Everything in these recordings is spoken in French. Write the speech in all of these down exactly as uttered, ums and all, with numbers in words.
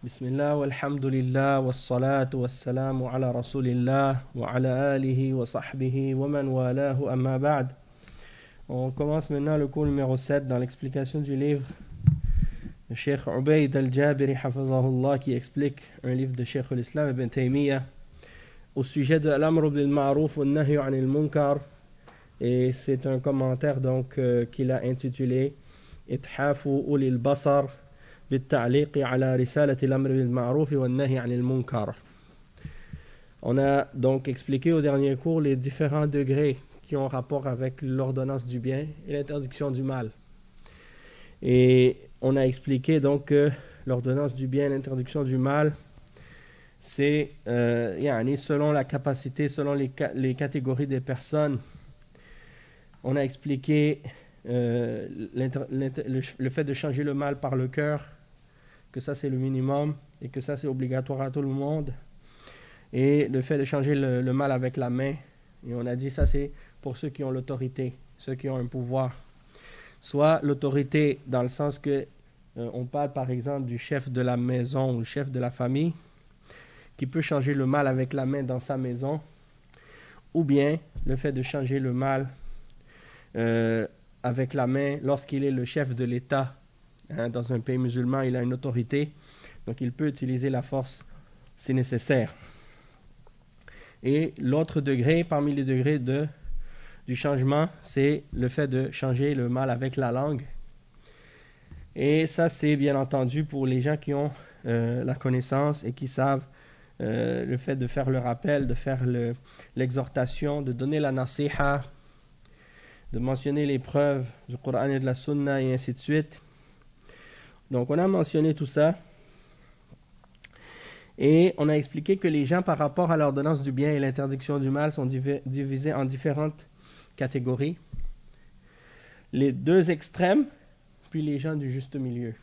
بسم الله والحمد لله والصلاة والسلام على رسول الله وعلى آله وصحبه ومن والاه أما بعد. On commence maintenant le cours numéro sept dans l'explication du livre de Cheikh Ubayd al-Jabiri hafizahullah qui explique un livre de Cheikh al-Islam ibn Taymiyyah au sujet de l'amr bil ma'ruf wa nahy anil munkar, et c'est un commentaire donc euh, qu'il a intitulé Ithafu ulil basar بالتعليق على رسالة الأمر بالمعروف والنهي عن المنكر. On a donc expliqué au dernier cours les différents degrés qui ont rapport avec l'ordonnance du bien et l'interdiction du mal. Et on a expliqué donc que l'ordonnance du bien et l'interdiction du mal, c'est euh, yani, selon la capacité, selon les, les catégories des personnes. On a expliqué euh, l'inter, l'inter, le, le fait de changer le mal par le cœur, que ça c'est le minimum et que ça c'est obligatoire à tout le monde, et le fait de changer le, le mal avec la main, et on a dit ça c'est pour ceux qui ont l'autorité, ceux qui ont un pouvoir, soit l'autorité dans le sens que euh, on parle par exemple du chef de la maison ou le chef de la famille qui peut changer le mal avec la main dans sa maison, ou bien le fait de changer le mal euh, avec la main lorsqu'il est le chef de l'État. Hein, dans un pays musulman, il a une autorité, donc il peut utiliser la force si nécessaire. Et l'autre degré, parmi les degrés de, du changement, c'est le fait de changer le mal avec la langue. Et ça, c'est bien entendu pour les gens qui ont euh, la connaissance et qui savent euh, le fait de faire le rappel, de faire le, l'exhortation, de donner la nasiha, de mentionner les preuves du Coran et de la Sunna, et ainsi de suite. Donc on a mentionné tout ça et on a expliqué que les gens par rapport à l'ordonnance du bien et l'interdiction du mal sont divisés en différentes catégories. Les deux extrêmes, puis les gens du juste milieu.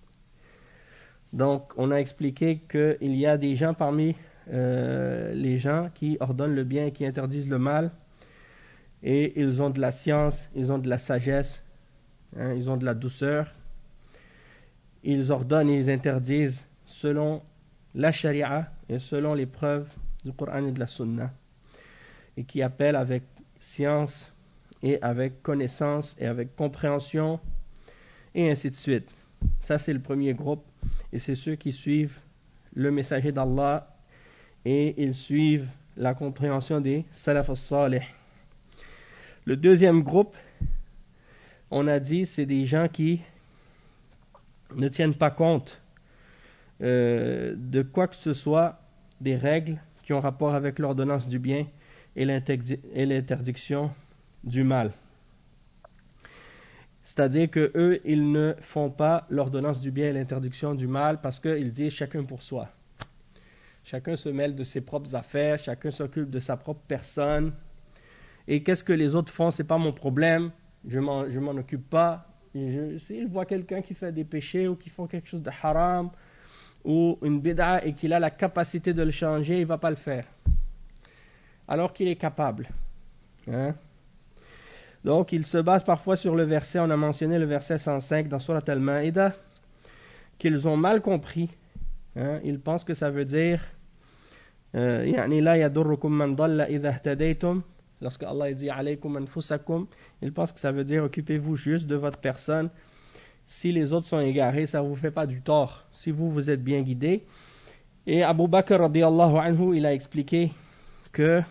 Donc on a expliqué qu'il y a des gens parmi euh, les gens qui ordonnent le bien et qui interdisent le mal, et ils ont de la science, ils ont de la sagesse, hein, ils ont de la douceur. Ils ordonnent et ils interdisent selon la charia et selon les preuves du Coran et de la Sunna, et qui appellent avec science et avec connaissance et avec compréhension, et ainsi de suite. Ça c'est le premier groupe, et c'est ceux qui suivent le messager d'Allah et ils suivent la compréhension des salaf as-salih. Le deuxième groupe, on a dit, c'est des gens qui ne tiennent pas compte euh, de quoi que ce soit des règles qui ont rapport avec l'ordonnance du bien et, et l'interdiction du mal. C'est-à-dire que eux, ils ne font pas l'ordonnance du bien et l'interdiction du mal parce qu'ils disent chacun pour soi. Chacun se mêle de ses propres affaires, chacun s'occupe de sa propre personne. Et qu'est-ce que les autres font, c'est pas mon problème, je m'en, je m'en occupe pas. Je, s'il voit quelqu'un qui fait des péchés ou qui font quelque chose de haram ou une bid'a et qu'il a la capacité de le changer, il ne va pas le faire. Alors qu'il est capable. Hein? Donc, il se base parfois sur le verset, on a mentionné le verset cent cinq dans Surat Al-Ma'idah, qu'ils ont mal compris. Hein? Ils pensent que ça veut dire يعني لا يضركم من ضل إذا اهتديتم. Lorsque Allah dit alaykum anfusakum, il pense que ça veut dire occupez-vous juste de votre personne. Si les autres sont égarés, ça ne vous fait pas du tort. Si vous, vous êtes bien guidés. Et Abu Bakr radiyallahu anhu, il a expliqué que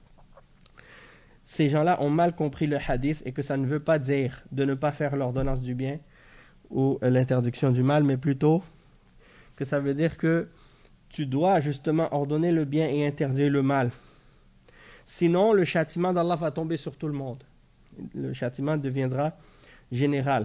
ces gens-là ont mal compris le hadith et que ça ne veut pas dire de ne pas faire l'ordonnance du bien ou l'interdiction du mal, mais plutôt que ça veut dire que tu dois justement ordonner le bien et interdire le mal. Sinon, le châtiment d'Allah va tomber sur tout le monde. Le châtiment deviendra général.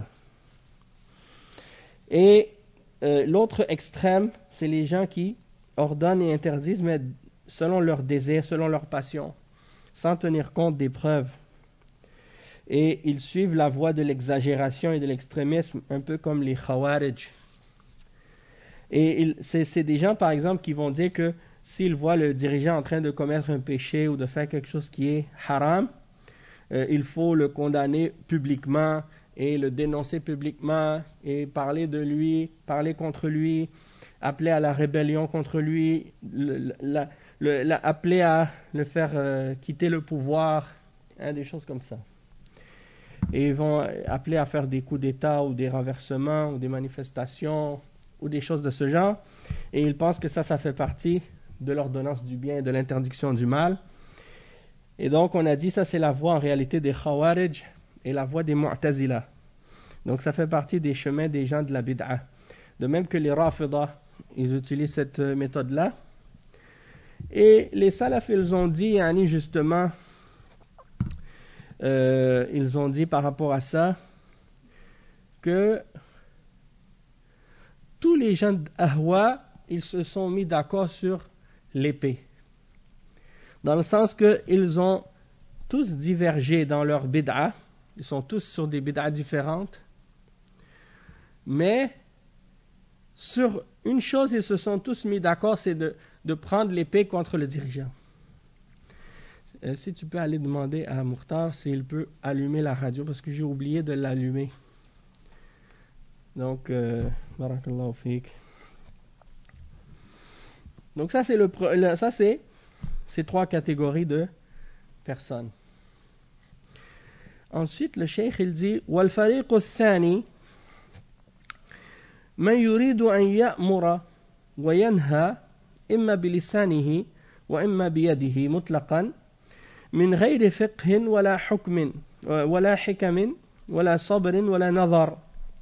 Et euh, l'autre extrême, c'est les gens qui ordonnent et interdisent, mais selon leur désir, selon leur passion, sans tenir compte des preuves. Et ils suivent la voie de l'exagération et de l'extrémisme, un peu comme les Khawarij. Et il, c'est, c'est des gens, par exemple, qui vont dire que s'ils voient le dirigeant en train de commettre un péché ou de faire quelque chose qui est haram, euh, il faut le condamner publiquement et le dénoncer publiquement et parler de lui, parler contre lui, appelé à la rébellion contre lui, le, la, le, la, appelé à le faire euh, quitter le pouvoir, hein, des choses comme ça. Et ils vont appeler à faire des coups d'État ou des renversements ou des manifestations ou des choses de ce genre. Et ils pensent que ça, ça fait partie de l'ordonnance du bien et de l'interdiction du mal. Et donc, on a dit, ça c'est la voie en réalité des Khawarij et la voie des Mu'tazila. Donc, ça fait partie des chemins des gens de la bid'a. De même que les Rafida, ils utilisent cette méthode-là. Et les Salaf, ils ont dit, yani justement, euh, ils ont dit par rapport à ça, que tous les gens d'Ahwa, ils se sont mis d'accord sur l'épée. Dans le sens qu'ils ont tous divergé dans leur bid'a, ils sont tous sur des bid'a différentes, mais sur une chose, ils se sont tous mis d'accord, c'est de, de prendre l'épée contre le dirigeant. Euh, si tu peux aller demander à Mourtar s'il peut allumer la radio, parce que j'ai oublié de l'allumer. Donc, euh, barakallahu fik. Donc ça c'est le, le ça c'est ces trois catégories de personnes. Ensuite, le cheikh il dit wal fariq ath-thani man yuridu an ya'mura wa yanha imma bilisanihi wa imma biyadihi mutlaqan min ghayri fiqhin wala hukmin wala hikamin wala sabrin wala nadhar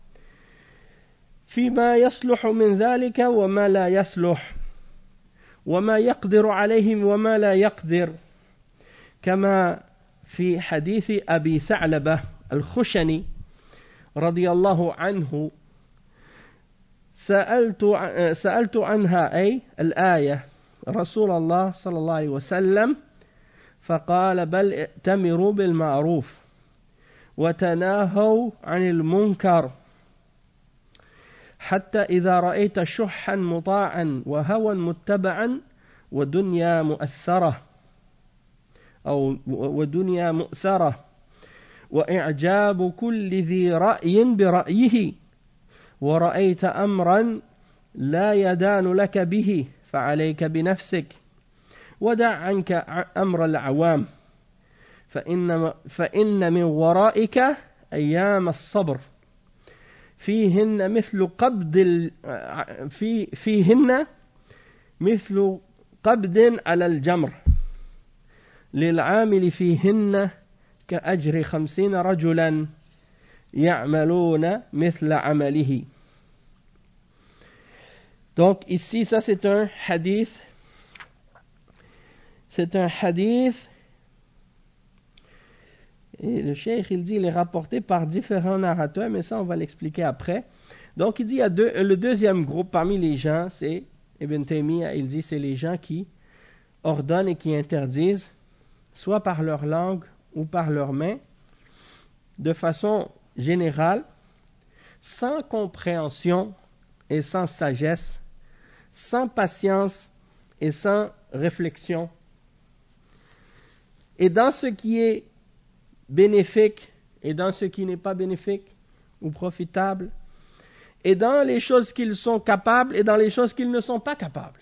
فيما يصلح من ذلك وما لا يصلح وما يقدر عليه وما لا يقدر كما في حديث أبي ثعلبة الخشني رضي الله عنه سألت سألت عنها أي الآية رسول الله صلى الله عليه وسلم فقال بل ائتمروا بالمعروف وتناهوا عن المنكر حتى إذا رأيت شحا مطاعا وهوى متبعا ودنيا مؤثرة أو ودنيا مؤثرة وإعجاب كل ذي رأي برأيه ورأيت أمرا لا يدان لك به فعليك بنفسك ودع عنك أمر العوام فإن, فإن من ورائك أيام الصبر فيهن مثل قبض في فيهن مثل قبض على الجمر للعامل فيهن كأجر خمسين رجلا يعملون مثل عمله. Donc ici ça c'est un hadith c'est un hadith et le cheikh il dit il est rapporté par différents narrateurs, mais ça on va l'expliquer après. Donc il dit il y a deux, le deuxième groupe parmi les gens, c'est Ibn Taymiyyah, il dit c'est les gens qui ordonnent et qui interdisent soit par leur langue ou par leurs mains de façon générale, sans compréhension et sans sagesse, sans patience et sans réflexion. Et dans ce qui est bénéfique et dans ce qui n'est pas bénéfique ou profitable, et dans les choses qu'ils sont capables et dans les choses qu'ils ne sont pas capables.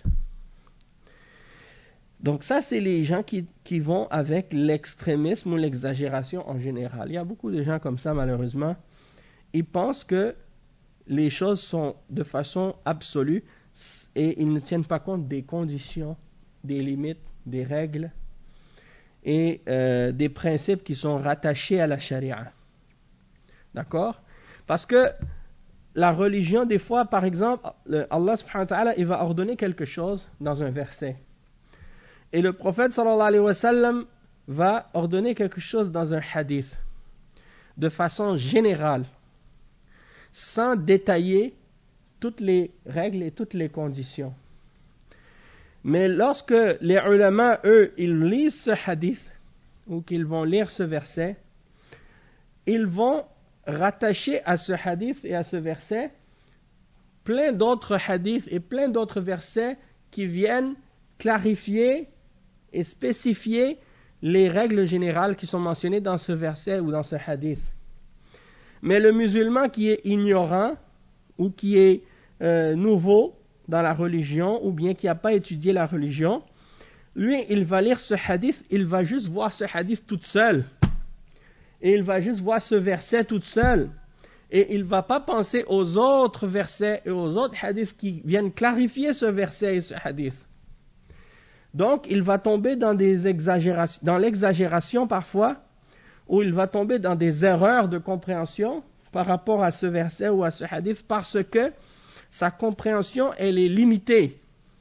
Donc ça, c'est les gens qui, qui vont avec l'extrémisme ou l'exagération en général. Il y a beaucoup de gens comme ça, malheureusement. Ils pensent que les choses sont de façon absolue et ils ne tiennent pas compte des conditions, des limites, des règles et euh, des principes qui sont rattachés à la charia. D'accord? Parce que la religion, des fois, par exemple, Allah subhanahu wa ta'ala, il va ordonner quelque chose dans un verset. Et le prophète sallallahu alayhi wa sallam va ordonner quelque chose dans un hadith, de façon générale, sans détailler toutes les règles et toutes les conditions. Mais lorsque les ulama, eux, ils lisent ce hadith, ou qu'ils vont lire ce verset, ils vont rattacher à ce hadith et à ce verset plein d'autres hadiths et plein d'autres versets qui viennent clarifier et spécifier les règles générales qui sont mentionnées dans ce verset ou dans ce hadith. Mais le musulman qui est ignorant ou qui est euh, nouveau dans la religion ou bien qui n'a pas étudié la religion, lui, il va lire ce hadith, il va juste voir ce hadith toute seule. Et il va juste voir ce verset toute seule. Et il ne va pas penser aux autres versets et aux autres hadiths qui viennent clarifier ce verset et ce hadith. Donc, il va tomber dans, des exagérations, dans l'exagération parfois, où il va tomber dans des erreurs de compréhension par rapport à ce verset ou à ce hadith, parce que sa compréhension, elle est limitée.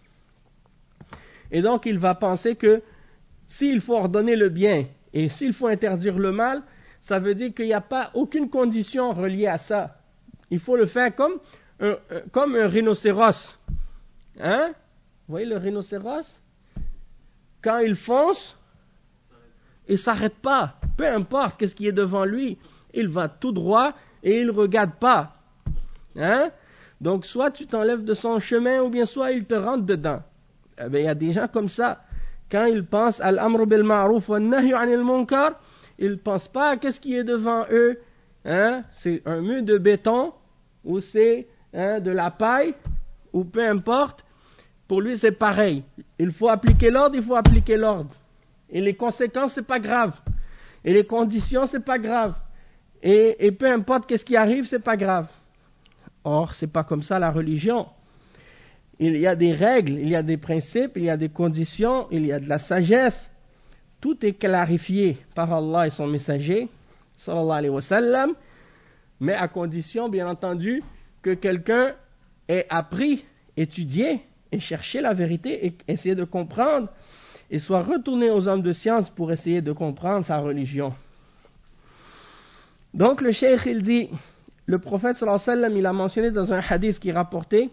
Et donc, il va penser que s'il faut ordonner le bien et s'il faut interdire le mal, ça veut dire qu'il n'y a pas aucune condition reliée à ça. Il faut le faire comme un, comme un rhinocéros. Hein? Vous voyez le rhinocéros? Quand il fonce, il ne s'arrête pas. Peu importe qu'est-ce qui est devant lui, il va tout droit et il ne regarde pas. Hein? Donc, soit tu t'enlèves de son chemin ou bien soit il te rentre dedans. Eh bien, il y a des gens comme ça. Quand ils pensent à l'amr bil ma'ruf wa nahyu anil munkar, ils ne pensent pas à qu'est-ce qui est devant eux. Hein? C'est un mur de béton ou c'est hein, de la paille ou peu importe. Pour lui, c'est pareil. Il faut appliquer l'ordre, il faut appliquer l'ordre. Et les conséquences, c'est pas grave. Et les conditions, c'est pas grave. Et, et peu importe qu'est-ce qui arrive, c'est pas grave. Or, c'est pas comme ça la religion. Il y a des règles, il y a des principes, il y a des conditions, il y a de la sagesse. Tout est clarifié par Allah et son messager, sallallahu alayhi wa sallam, mais à condition, bien entendu, que quelqu'un ait appris, étudié et cherché la vérité et essayé de comprendre et soit retourné aux hommes de science pour essayer de comprendre sa religion. Donc le cheikh, il dit, le prophète sallallahu alayhi wa sallam, il a mentionné dans un hadith qui est rapporté,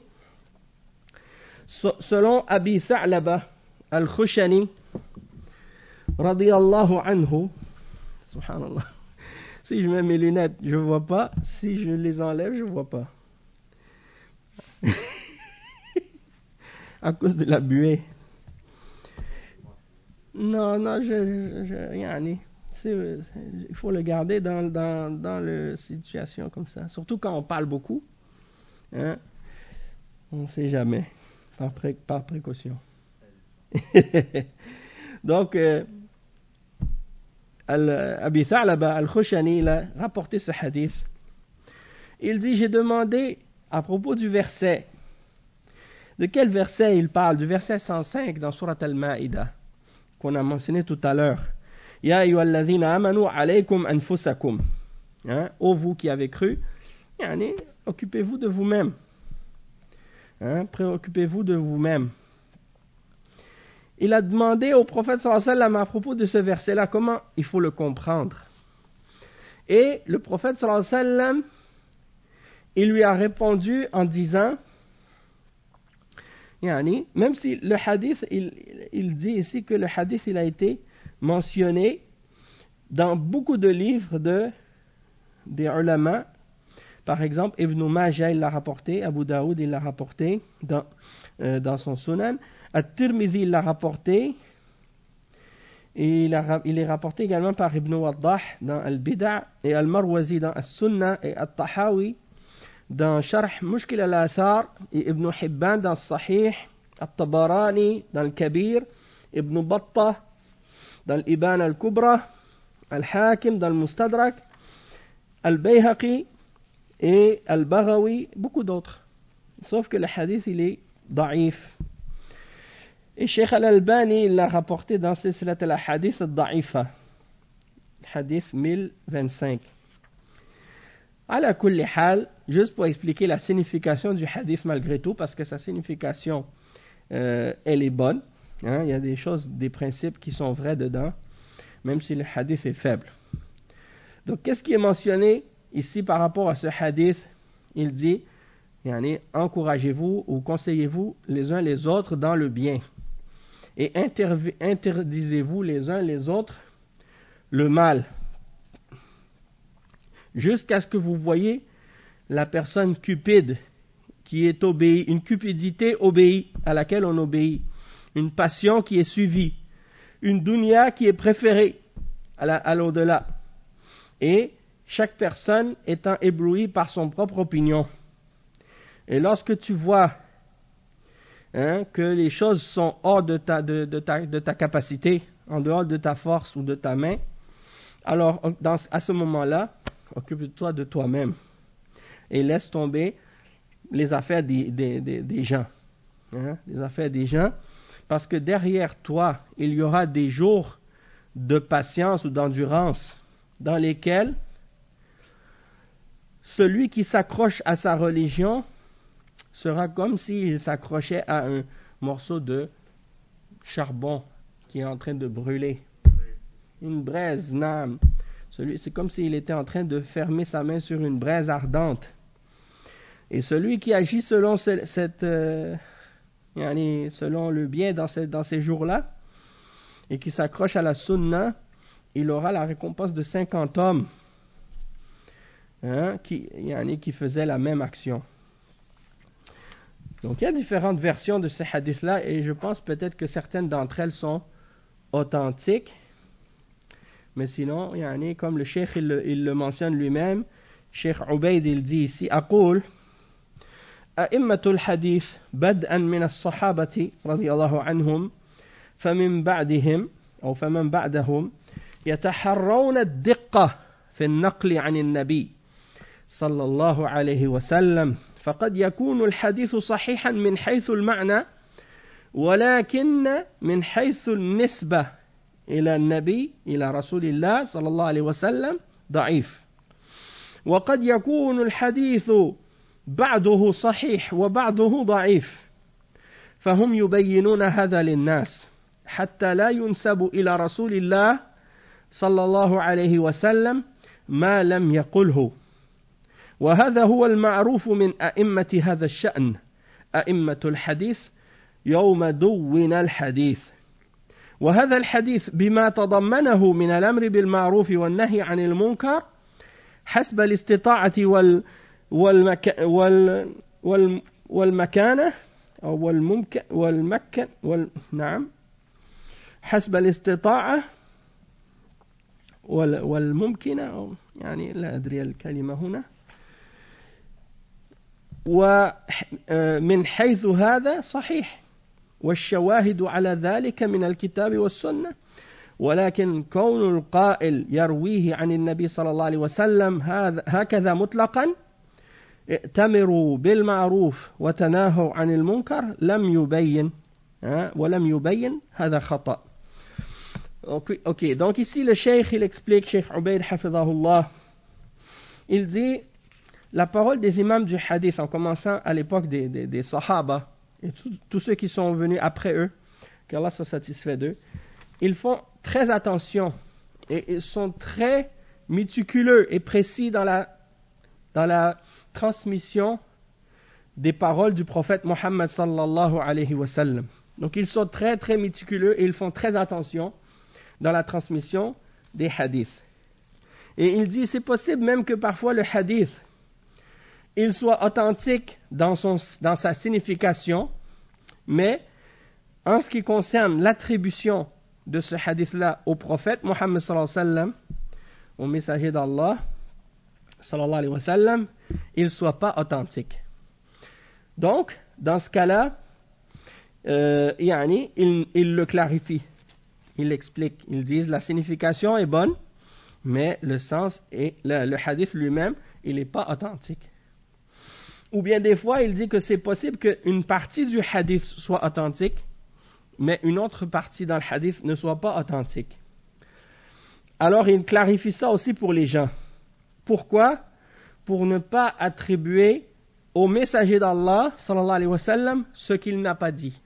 selon Abi Tha'laba al-Khushani, radiyallahu anhu, subhanallah, si je mets mes lunettes, je ne vois pas, si je les enlève, je ne vois pas. À cause de la buée. Non, non, je, je, yani, c'est, c'est, il faut le garder dans, dans, dans la situation comme ça. Surtout quand on parle beaucoup. Hein, on ne sait jamais. Par, pré, par précaution. Donc, euh, Abi Tha'laba al-Khushani, il a rapporté ce hadith. Il dit, j'ai demandé à propos du verset. De quel verset il parle? Du verset cent cinq dans Surat al-Ma'idah, qu'on a mentionné tout à l'heure. Ya ayyuhalladhina amanu alaykum anfusakum. Hein? Ô vous qui avez cru, yani, occupez-vous de vous-même. Hein? Préoccupez-vous de vous-même. Il a demandé au prophète sallallahu alayhi wa sallam à propos de ce verset-là, comment il faut le comprendre. Et le prophète sallallahu alayhi wa sallam, il lui a répondu en disant, yani, même si le hadith, il, il dit ici que le hadith il a été mentionné dans beaucoup de livres de, des ulama. Par exemple, Ibn Majah il l'a rapporté, Abu Daoud il l'a rapporté dans, euh, dans son Sunan, At-Tirmidhi il l'a rapporté, et il, a, il est rapporté également par Ibn Waddah dans Al-Bid'a, et Al-Marwazi dans As-Sunnah, et At-Tahawi dans Sharh Mushkil al-Athar, et Ibn Hibban dans Sahih, At-Tabarani dans Al-Kabir, Ibn Battah dans Al-Iban al-Kubra, Al-Hakim dans Al-Mustadrak, Al-Bayhaqi et Al-Baghawi, beaucoup d'autres. Sauf que le hadith, il est da'if. Et Cheikh Al-Albani, il l'a rapporté dans Silsilat al-Hadith al-Da'ifa, hadith mille vingt-cinq. Ala kulli hal, juste pour expliquer la signification du hadith malgré tout, parce que sa signification, euh, elle est bonne. Hein, il y a des choses, des principes qui sont vrais dedans, même si le hadith est faible. Donc, qu'est-ce qui est mentionné ici par rapport à ce hadith? Il dit, yani, encouragez-vous ou conseillez-vous les uns les autres dans le bien. Et interv- interdisez-vous les uns les autres le mal. Jusqu'à ce que vous voyez la personne cupide qui est obéie, une cupidité obéie, à laquelle on obéit, une passion qui est suivie, une dunya qui est préférée à, la, à l'au-delà, et chaque personne étant éblouie par son propre opinion. Et lorsque tu vois hein, que les choses sont hors de ta, de, de, ta, de ta capacité, en dehors de ta force ou de ta main, alors dans, à ce moment-là, occupe-toi de toi-même et laisse tomber les affaires des, des, des, des gens. Hein, les affaires des gens, parce que derrière toi, il y aura des jours de patience ou d'endurance dans lesquels celui qui s'accroche à sa religion sera comme s'il s'accrochait à un morceau de charbon qui est en train de brûler. Une braise, nam. Celui, c'est comme s'il était en train de fermer sa main sur une braise ardente. Et celui qui agit selon ce, cette, euh, selon le bien dans, ce, dans ces jours-là, et qui s'accroche à la sunna, il aura la récompense de cinquante hommes hein, qui, qui faisaient la même action. Donc il y a différentes versions de ces hadiths-là, et je pense peut-être que certaines d'entre elles sont authentiques. Mais sinon, yani, comme le cheikh il le, il le mentionne lui-même, Cheikh Ubayd il dit ici, أقول أئمة الحديث بدءا من الصحابة رضي الله عنهم فمن بعدهم أو فمن بعدهم يتحرون الدقة في النقل عن النبي صلى الله عليه وسلم فقد يكون الحديث صحيحا من حيث المعنى ولكن من حيث النسبة إلى النبي إلى رسول الله صلى الله عليه وسلم ضعيف وقد يكون الحديث بعضه صحيح وبعضه ضعيف فهم يبينون هذا للناس حتى لا ينسب إلى رسول الله صلى الله عليه وسلم ما لم يقله وهذا هو المعروف من أئمة هذا الشأن أئمة الحديث يوم دون الحديث وهذا الحديث بما تضمنه من الأمر بالمعروف والنهي عن المنكر حسب الاستطاعة وال والمك وال وال والمكانة أو والممكن والمكن وال نعم حسب الاستطاعة وال والممكنة أو يعني لا أدري الكلمة هنا ومن حيث هذا صحيح والشواهد على ذلك من الكتاب والسنة ولكن كون القائل يرويه عن النبي صلى الله عليه وسلم هذا هكذا مطلقا ائتمروا بالمعروف وتناهوا عن المنكر لم يبين ولم يبين هذا خطأ. Ok, ok, donc ici le cheikh il explique, Cheikh Ubayd hafidhahullah, il dit la parole des imams du hadith en commençant à l'époque des, des, des sahaba et tous ceux qui sont venus après eux, qu'Allah soit satisfait d'eux, ils font très attention et ils sont très méticuleux et précis dans la, dans la transmission des paroles du prophète Mohammed sallallahu alayhi wa sallam. Donc ils sont très très méticuleux et ils font très attention dans la transmission des hadiths. Et il dit c'est possible même que parfois le hadith il soit authentique dans, son, dans sa signification, mais en ce qui concerne l'attribution de ce hadith-là au prophète Mohammed sallallahu alayhi wa sallam, au messager d'Allah sallallahu alayhi wa sallam, il ne soit pas authentique. Donc, dans ce cas-là, euh, yani, il, il le clarifie, il l'explique, ils disent la signification est bonne, mais le sens et le, le hadith lui-même, il n'est pas authentique. Ou bien des fois, il dit que c'est possible qu'une partie du hadith soit authentique, mais une autre partie dans le hadith ne soit pas authentique. Alors, il clarifie ça aussi pour les gens. Pourquoi ? Pour ne pas attribuer au messager d'Allah, sallallahu alayhi wa sallam, ce qu'il n'a pas dit.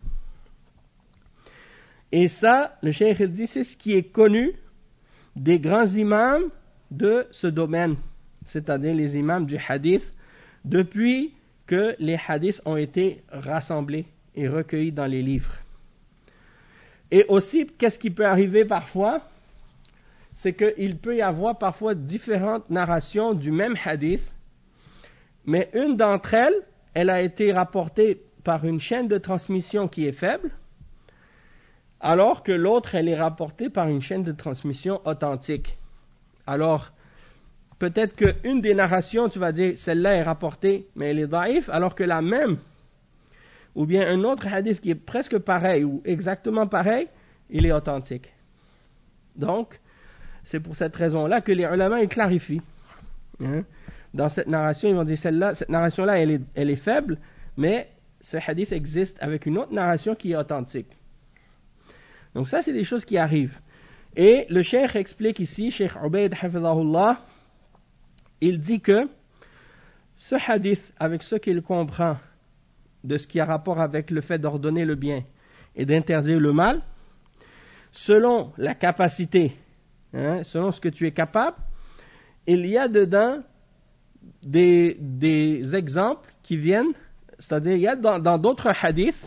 Et ça, le cheikh il dit, c'est ce qui est connu des grands imams de ce domaine, c'est-à-dire les imams du hadith, depuis que les hadiths ont été rassemblés et recueillis dans les livres. Et aussi, qu'est-ce qui peut arriver parfois ? C'est qu'il peut y avoir parfois différentes narrations du même hadith, mais une d'entre elles, elle a été rapportée par une chaîne de transmission qui est faible, alors que l'autre, elle est rapportée par une chaîne de transmission authentique. Alors, peut-être qu'une des narrations, tu vas dire, celle-là est rapportée, mais elle est daïf, alors que la même, ou bien un autre hadith qui est presque pareil ou exactement pareil, il est authentique. Donc, c'est pour cette raison-là que les ulama ils clarifient. Hein? Dans cette narration, ils vont dire celle-là, cette narration-là, elle est, elle est faible, mais ce hadith existe avec une autre narration qui est authentique. Donc ça, c'est des choses qui arrivent. Et le cheikh explique ici, Cheikh Ubaid hafidhahullah, il dit que ce hadith, avec ce qu'il comprend de ce qui a rapport avec le fait d'ordonner le bien et d'interdire le mal, selon la capacité, hein, selon ce que tu es capable, il y a dedans des, des exemples qui viennent, c'est-à-dire il y a dans, dans d'autres hadiths,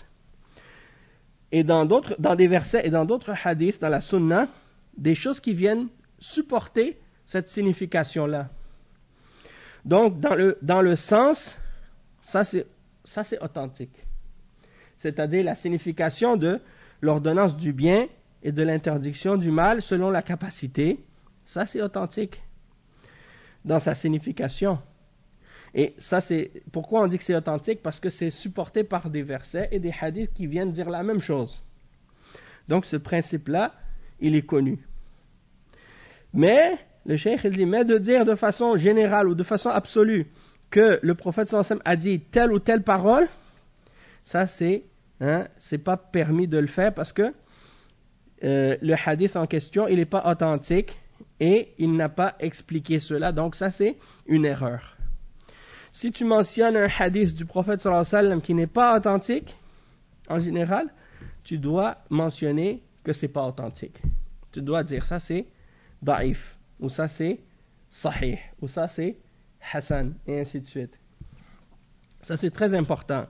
et dans, d'autres, dans des versets et dans d'autres hadiths, dans la sunna, des choses qui viennent supporter cette signification-là. Donc, dans le, dans le sens, ça c'est, ça c'est authentique. C'est-à-dire la signification de l'ordonnance du bien et de l'interdiction du mal selon la capacité, ça c'est authentique dans sa signification. Et ça c'est, pourquoi on dit que c'est authentique? Parce que c'est supporté par des versets et des hadiths qui viennent dire la même chose. Donc ce principe-là, il est connu. Mais, le cheikh il dit, mais de dire de façon générale ou de façon absolue que le prophète sallallahu alayhi wa sallam a dit telle ou telle parole, ça c'est, hein, c'est pas permis de le faire parce que euh, le hadith en question, il n'est pas authentique et il n'a pas expliqué cela. Donc ça c'est une erreur. Si tu mentionnes un hadith du prophète sallallahu alayhi wa sallam qui n'est pas authentique, en général, tu dois mentionner que c'est pas authentique. Tu dois dire ça c'est da'if, ou ça c'est sahih, ou ça c'est hasan, et ainsi de suite. Ça c'est très important.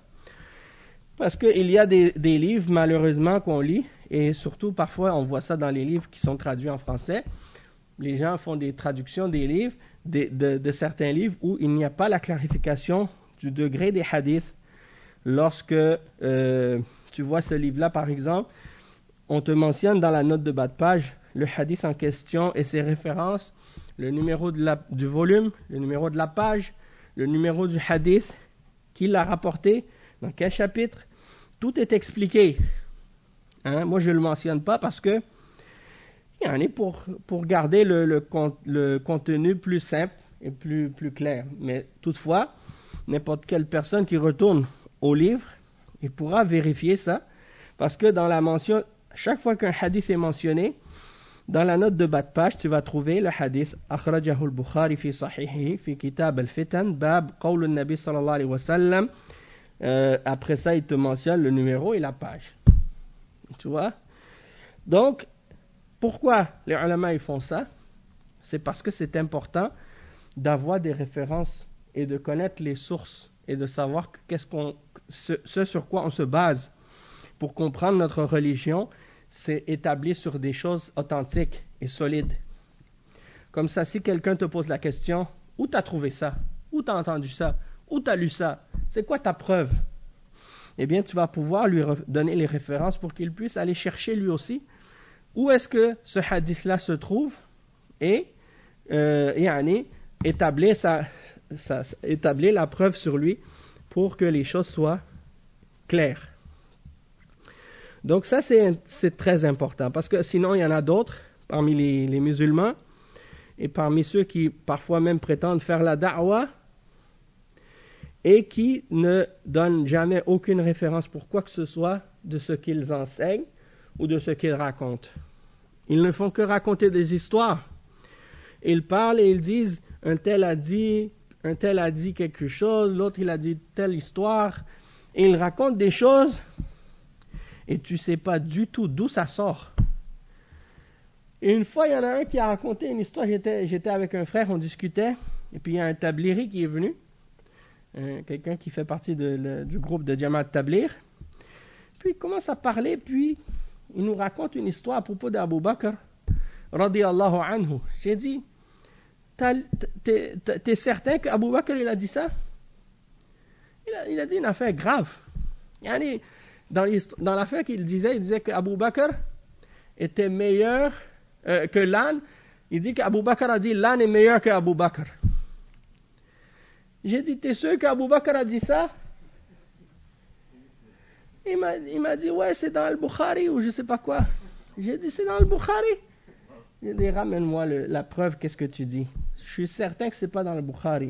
Parce qu'il y a des, des livres, malheureusement, qu'on lit, et surtout parfois on voit ça dans les livres qui sont traduits en français. Les gens font des traductions des livres, de, de, de certains livres, où il n'y a pas la clarification du degré des hadiths. Lorsque euh, tu vois ce livre-là, par exemple, on te mentionne dans la note de bas de page le hadith en question et ses références, le numéro de la, du volume, le numéro de la page, le numéro du hadith, qui l'a rapporté, dans quel chapitre, tout est expliqué. Hein? Moi, je ne le mentionne pas parce que il y en est pour, pour garder le, le, le contenu plus simple et plus, plus clair. Mais toutefois, n'importe quelle personne qui retourne au livre, il pourra vérifier ça, parce que dans la mention, chaque fois qu'un hadith est mentionné, dans la note de bas de page, tu vas trouver le hadith akhrajahu al-Bukhari fi sahihihi fi kitab al-fitan bab qawl an-nabi sallallahu alayhi wa sallam. Euh, après ça, il te mentionne le numéro et la page. Tu vois? Donc, pourquoi les ulama ils font ça? C'est parce que c'est important d'avoir des références et de connaître les sources et de savoir qu'est-ce qu'on, ce, ce sur quoi on se base pour comprendre notre religion. C'est établi sur des choses authentiques et solides. Comme ça, si quelqu'un te pose la question, où tu as trouvé ça? Où tu as entendu ça? Où tu as lu ça? C'est quoi ta preuve? Eh bien, tu vas pouvoir lui donner les références pour qu'il puisse aller chercher lui aussi où est-ce que ce hadith-là se trouve et, euh, et yani, établir, sa, sa, établir la preuve sur lui pour que les choses soient claires. Donc ça, c'est, c'est très important, parce que sinon, il y en a d'autres parmi les, les musulmans, et parmi ceux qui parfois même prétendent faire la da'wa, et qui ne donnent jamais aucune référence pour quoi que ce soit de ce qu'ils enseignent ou de ce qu'ils racontent. Ils ne font que raconter des histoires. Ils parlent et ils disent, un tel a dit, un tel a dit quelque chose, l'autre il a dit telle histoire, et ils racontent des choses, et tu ne sais pas du tout d'où ça sort. Et une fois, il y en a un qui a raconté une histoire, j'étais, j'étais avec un frère, on discutait, et puis il y a un tabliri qui est venu, euh, quelqu'un qui fait partie de, le, du groupe de Jamaat Tablir, puis il commence à parler, puis il nous raconte une histoire à propos d'Abu Bakr, radiyallahu anhu. J'ai dit, t'es, t'es, t'es certain qu'Abu Bakr il a dit ça? Il a, il a dit une affaire grave. Yani, Dans, dans l'affaire qu'il disait, il disait qu'Abu Bakr était meilleur euh, que l'âne. Il dit qu'Abu Bakr a dit l'âne est meilleur qu'Abu Bakr. J'ai dit, t'es sûr qu'Abu Bakr a dit ça? Il m'a, il m'a dit, ouais, c'est dans le Bukhari ou je sais pas quoi. J'ai dit, c'est dans le Bukhari. J'ai dit, ramène-moi le, la preuve, qu'est-ce que tu dis. Je suis certain que c'est pas dans le Bukhari.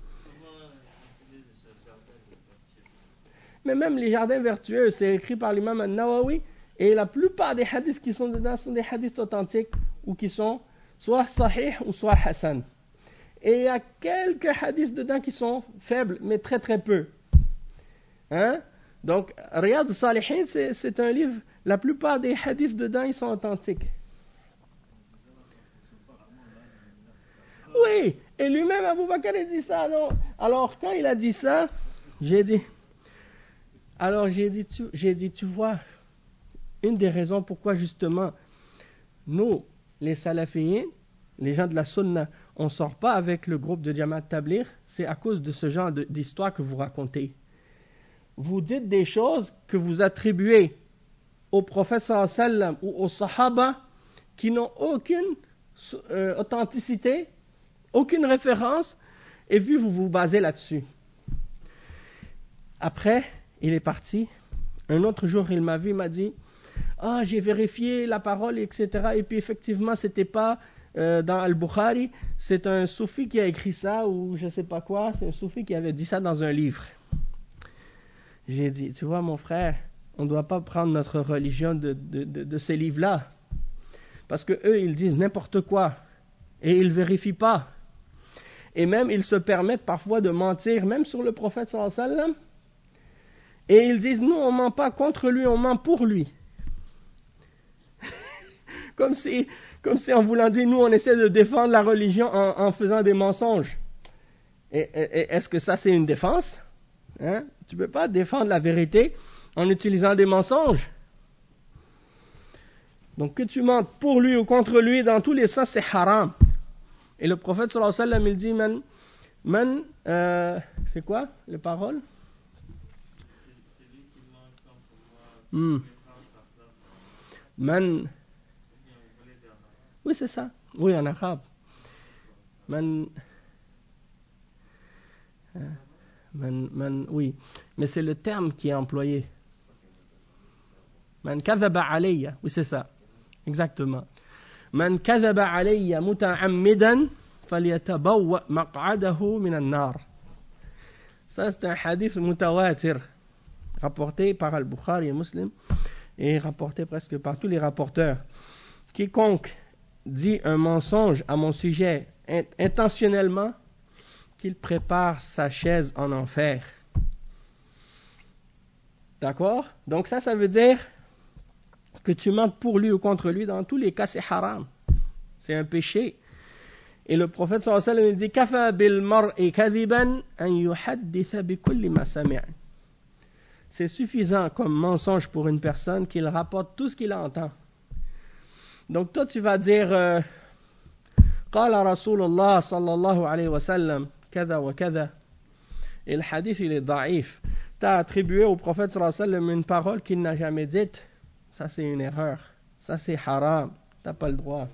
Mais même les jardins vertueux, c'est écrit par l'imam al-Nawawi, et la plupart des hadiths qui sont dedans sont des hadiths authentiques, ou qui sont soit sahih ou soit hasan. Et il y a quelques hadiths dedans qui sont faibles, mais très très peu. Hein? Donc, Riyad al-Salihin, c'est, c'est un livre, la plupart des hadiths dedans, ils sont authentiques. Oui, et lui-même, Abu Bakr, il dit ça, non? Alors, quand il a dit ça, j'ai dit, alors j'ai dit, tu, j'ai dit, tu vois, une des raisons pourquoi justement, nous, les salafiyins, les gens de la sunna, on ne sort pas avec le groupe de Jamaat Tabligh, c'est à cause de ce genre de, d'histoire que vous racontez. Vous dites des choses que vous attribuez au prophète sallallahu alayhi wa sallam ou aux sahaba qui n'ont aucune euh, authenticité, aucune référence, et puis vous vous basez là-dessus. Après, il est parti. Un autre jour, il m'a vu, il m'a dit « Ah, j'ai vérifié la parole, et cetera. Et puis effectivement, ce n'était pas euh, dans Al-Bukhari, c'est un soufi qui a écrit ça, ou je ne sais pas quoi, c'est un soufi qui avait dit ça dans un livre. » J'ai dit, tu vois mon frère, on ne doit pas prendre notre religion de, de, de, de ces livres-là. Parce qu'eux, ils disent n'importe quoi. Et ils ne vérifient pas. Et même, ils se permettent parfois de mentir, même sur le prophète sallallahu alayhi wa sallam. Et ils disent, nous, on ne ment pas contre lui, on ment pour lui. comme, si, comme si en voulant dire, nous, on essaie de défendre la religion en, en faisant des mensonges. Et, et, est-ce que ça, c'est une défense? Hein? Tu ne peux pas défendre la vérité en utilisant des mensonges. Donc que tu mentes pour lui ou contre lui, dans tous les sens, c'est haram. Et le prophète sallallahu alayhi wa sallam, il dit, man, man euh, c'est quoi les paroles? C'est lui qui mange comme pour moi, hmm. Man, oui c'est ça, oui en arabe. Man, man, man, oui, mais c'est le terme qui est employé. Man kadhaba alayya, oui c'est ça, exactement. Man kadhaba alayya muta'ammidan falyatabawwa maq'adahu min an-nar. Ça c'est un hadith mutawatir rapporté par Al-Bukhari et Muslim et rapporté presque par tous les rapporteurs. Quiconque dit un mensonge à mon sujet intentionnellement, qu'il prépare sa chaise en enfer. D'accord? Donc ça, ça veut dire que tu mentes pour lui ou contre lui, dans tous les cas, c'est haram. C'est un péché. Et le prophète sallallahu alayhi wa sallam dit « Kafa bil mar'i kadhiban an yuhadditha bi kulli ma sami'a » C'est suffisant comme mensonge pour une personne qu'il rapporte tout ce qu'il entend. Donc toi, tu vas dire euh, « Qala Rasulullah sallallahu alayhi wa sallam » Kada wa kada. Et le hadith, il est daïf. Tu as attribué au prophète sallallahu alayhi wa sallam une parole qu'il n'a jamais dite. Ça, c'est une erreur. Ça, c'est haram. Tu n'as pas le droit.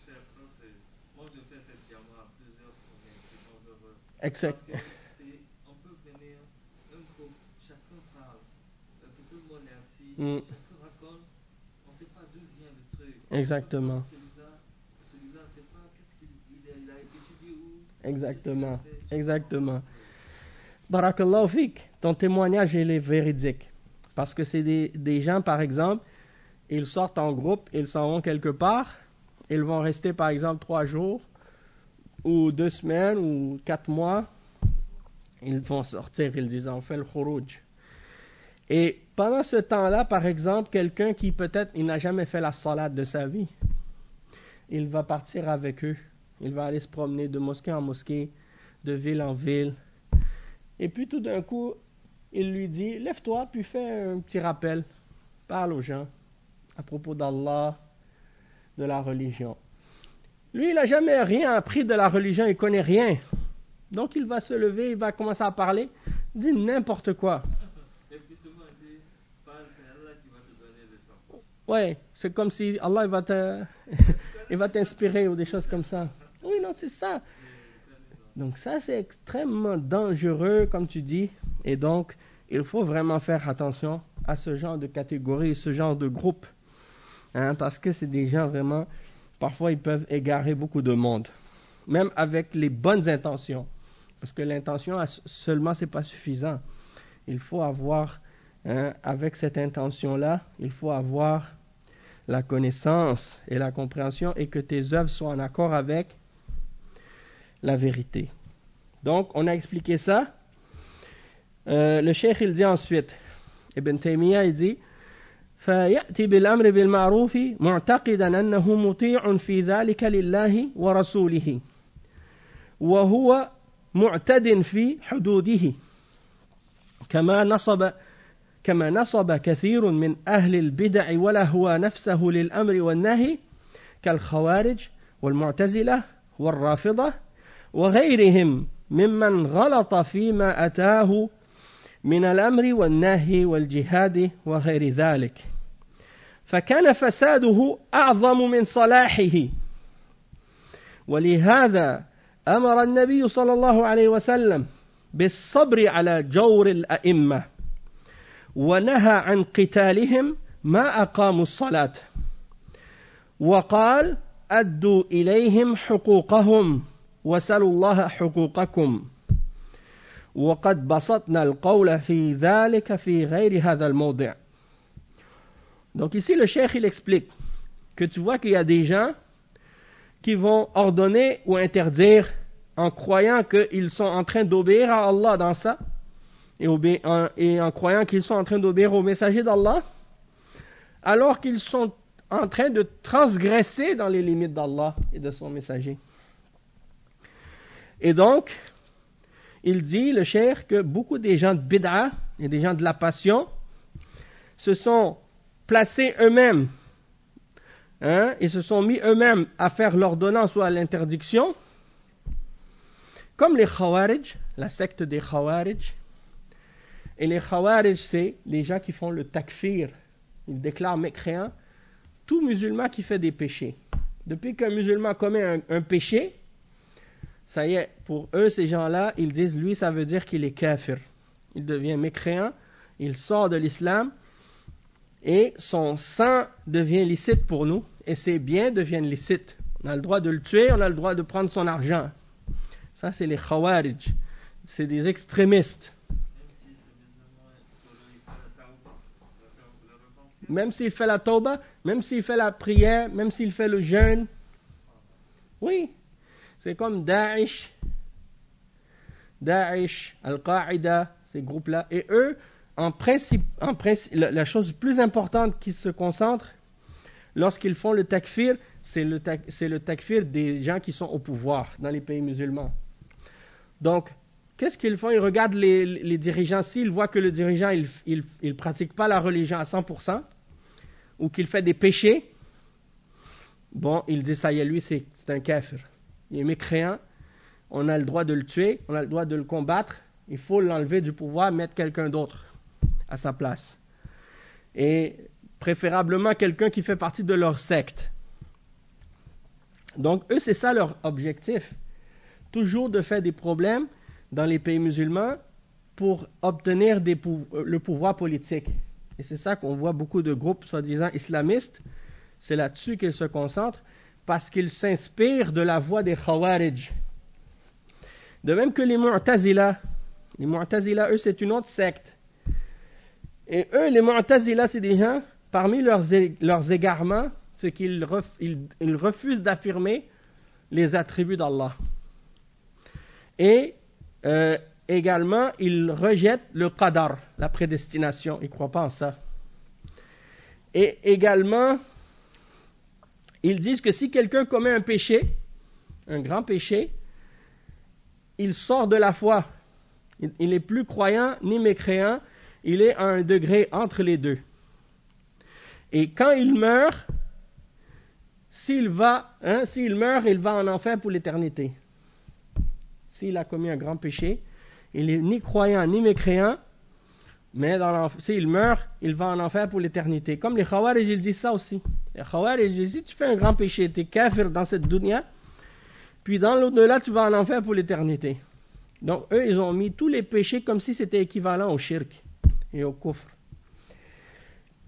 Moi, je fais cette diamant à plusieurs fois. Exact. On peut venir, un groupe, chacun parle. Tout le monde est assis. Mm. Chacun raconte. On ne sait pas d'où vient le truc. Exactement. Celui-là, celui-là, on ne sait pas qu'est-ce qu'il il a étudié où. Exactement. Exactement. Barakallahu fik, ton témoignage il est véridique. Parce que c'est des, des gens, par exemple, ils sortent en groupe, ils s'en vont quelque part, ils vont rester, par exemple, trois jours, ou deux semaines, ou quatre mois. Ils vont sortir, ils disent, on fait le khuruj. Et pendant ce temps-là, par exemple, quelqu'un qui peut-être, il n'a jamais fait la salade de sa vie, il va partir avec eux. Il va aller se promener de mosquée en mosquée, de ville en ville. Et puis tout d'un coup, il lui dit, lève-toi, puis fais un petit rappel. Parle aux gens à propos d'Allah, de la religion. Lui, il n'a jamais rien appris de la religion, il ne connaît rien. Donc il va se lever, il va commencer à parler, il dit n'importe quoi. Et puis souvent, il dit, parle, c'est Allah qui va te donner le sang. Ouais, c'est comme si Allah il va, te il va t'inspirer ou des choses comme ça. Oui, non, c'est ça. Donc ça, c'est extrêmement dangereux, comme tu dis. Et donc, il faut vraiment faire attention à ce genre de catégorie, ce genre de groupe. Hein, parce que c'est des gens vraiment, parfois ils peuvent égarer beaucoup de monde. Même avec les bonnes intentions. Parce que l'intention seulement, ce n'est pas suffisant. Il faut avoir, hein, avec cette intention-là, il faut avoir la connaissance et la compréhension et que tes œuvres soient en accord avec la vérité. Donc, on a expliqué ça. Euh, le cheikh, il dit ensuite, Ibn Taymiyyah, il dit, فيأتي بالأمر بالمعروف معتقدا أنه مطيع في ذلك لله ورسوله وهو معتد في حدوده كما نصب كما نصب كثير من أهل البدع ولهوى نفسه للأمر والنهي كالخوارج والمعتزلة والرافضة وغيرهم ممن غلط فيما أتاه من الأمر والنهي والجهاد وغير ذلك فكان فساده أعظم من صلاحه ولهذا أمر النبي صلى الله عليه وسلم بالصبر على جور الأئمة ونهى عن قتالهم ما أقاموا الصلاة وقال أدوا إليهم حقوقهم وسلوا الله حقوقكم وقد بسطنا القول في ذلك في غير هذا الموضع. Donc ici le cheikh il explique que tu vois qu'il y a des gens qui vont ordonner ou interdire en croyant qu'ils sont en train d'obéir à Allah dans ça et, obé- en, et en croyant qu'ils sont en train d'obéir au messager d'Allah alors qu'ils sont en train de transgresser dans les limites d'Allah et de son messager. Et donc, il dit, le cheikh, que beaucoup des gens de bid'a et des gens de la passion se sont placés eux-mêmes hein, et se sont mis eux-mêmes à faire l'ordonnance ou à l'interdiction, comme les Khawarij, la secte des Khawarij. Et les Khawarij, c'est les gens qui font le takfir. Ils déclarent mécréant tout musulman qui fait des péchés. Depuis qu'un musulman commet un, un péché, ça y est, pour eux, ces gens-là, ils disent, lui, ça veut dire qu'il est kafir. Il devient mécréant, il sort de l'islam, et son sang devient licite pour nous, et ses biens deviennent licites. On a le droit de le tuer, on a le droit de prendre son argent. Ça, c'est les Khawarij. C'est des extrémistes. Même s'il fait la tauba, même s'il fait la prière, même s'il fait le jeûne. Oui. C'est comme Daesh, Daesh, Al-Qaïda, ces groupes-là. Et eux, en principe, en principe la, la chose plus importante qui se concentre lorsqu'ils font le takfir, c'est le, tak, c'est le takfir des gens qui sont au pouvoir dans les pays musulmans. Donc, qu'est-ce qu'ils font? Ils regardent les, les dirigeants. S'ils voient que le dirigeant, il ne il, il pratique pas la religion à cent pour cent, ou qu'il fait des péchés, bon, ils disent, ça y est, lui, c'est, c'est un kafir. Il est mécréant, on a le droit de le tuer, on a le droit de le combattre, il faut l'enlever du pouvoir, mettre quelqu'un d'autre à sa place. Et préférablement quelqu'un qui fait partie de leur secte. Donc eux, c'est ça leur objectif. Toujours de faire des problèmes dans les pays musulmans pour obtenir des pou- le pouvoir politique. Et c'est ça qu'on voit beaucoup de groupes soi-disant islamistes, c'est là-dessus qu'ils se concentrent, parce qu'ils s'inspirent de la voie des Khawarij. De même que les Mu'tazila. Les Mu'tazila, eux, c'est une autre secte. Et eux, les Mu'tazila, c'est des gens, parmi leurs, é- leurs égarements, c'est qu'ils ref- ils, ils refusent d'affirmer les attributs d'Allah. Et euh, également, ils rejettent le qadar, la prédestination. Ils ne croient pas en ça. Et également, ils disent que si quelqu'un commet un péché, un grand péché, il sort de la foi. Il n'est plus croyant ni mécréant, il est à un degré entre les deux. Et quand il meurt, s'il va, hein, s'il meurt, il va en enfer pour l'éternité. S'il a commis un grand péché, il n'est ni croyant ni mécréant, mais dans s'il meurt, il va en enfer pour l'éternité. Comme les Khawarij, ils disent ça aussi. Les Khawarij, ils disent, si tu fais un grand péché, tu es kafir dans cette dunya, puis dans l'au-delà, tu vas en enfer pour l'éternité. Donc eux, ils ont mis tous les péchés comme si c'était équivalent au shirk et au kufr.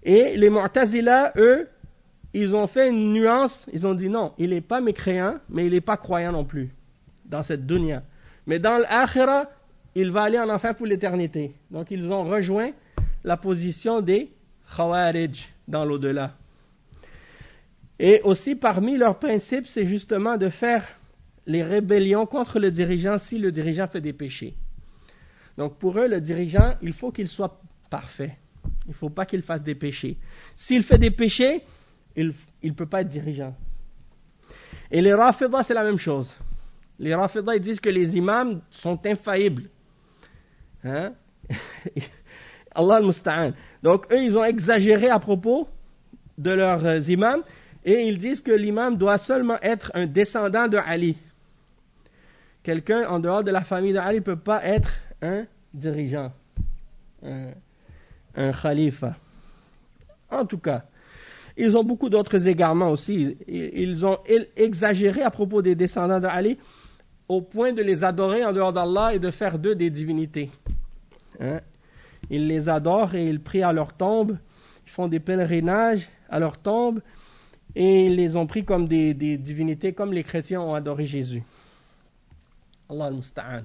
Et les Mu'tazila, eux, ils ont fait une nuance, ils ont dit non, il n'est pas mécréant, mais il n'est pas croyant non plus, dans cette dunya. Mais dans l'akhira, il va aller en enfer pour l'éternité. Donc ils ont rejoint la position des Khawarij dans l'au-delà. Et aussi parmi leurs principes, c'est justement de faire les rébellions contre le dirigeant si le dirigeant fait des péchés. Donc pour eux, le dirigeant, il faut qu'il soit parfait. Il ne faut pas qu'il fasse des péchés. S'il fait des péchés, il ne peut pas être dirigeant. Et les Rafidah, c'est la même chose. Les Rafidah, ils disent que les imams sont infaillibles. Hein? Allah al-Musta'an. Donc eux, ils ont exagéré à propos de leurs euh, imams et ils disent que l'imam doit seulement être un descendant de Ali. Quelqu'un en dehors de la famille de Ali ne peut pas être un dirigeant, un, un khalifa. En tout cas, ils ont beaucoup d'autres égarements aussi. Ils ont exagéré à propos des descendants de Ali au point de les adorer en dehors d'Allah et de faire d'eux des divinités. Hein? Ils les adorent et ils prient à leur tombe, ils font des pèlerinages à leur tombe et ils les ont pris comme des, des divinités, comme les chrétiens ont adoré Jésus. Allah al-Musta'an.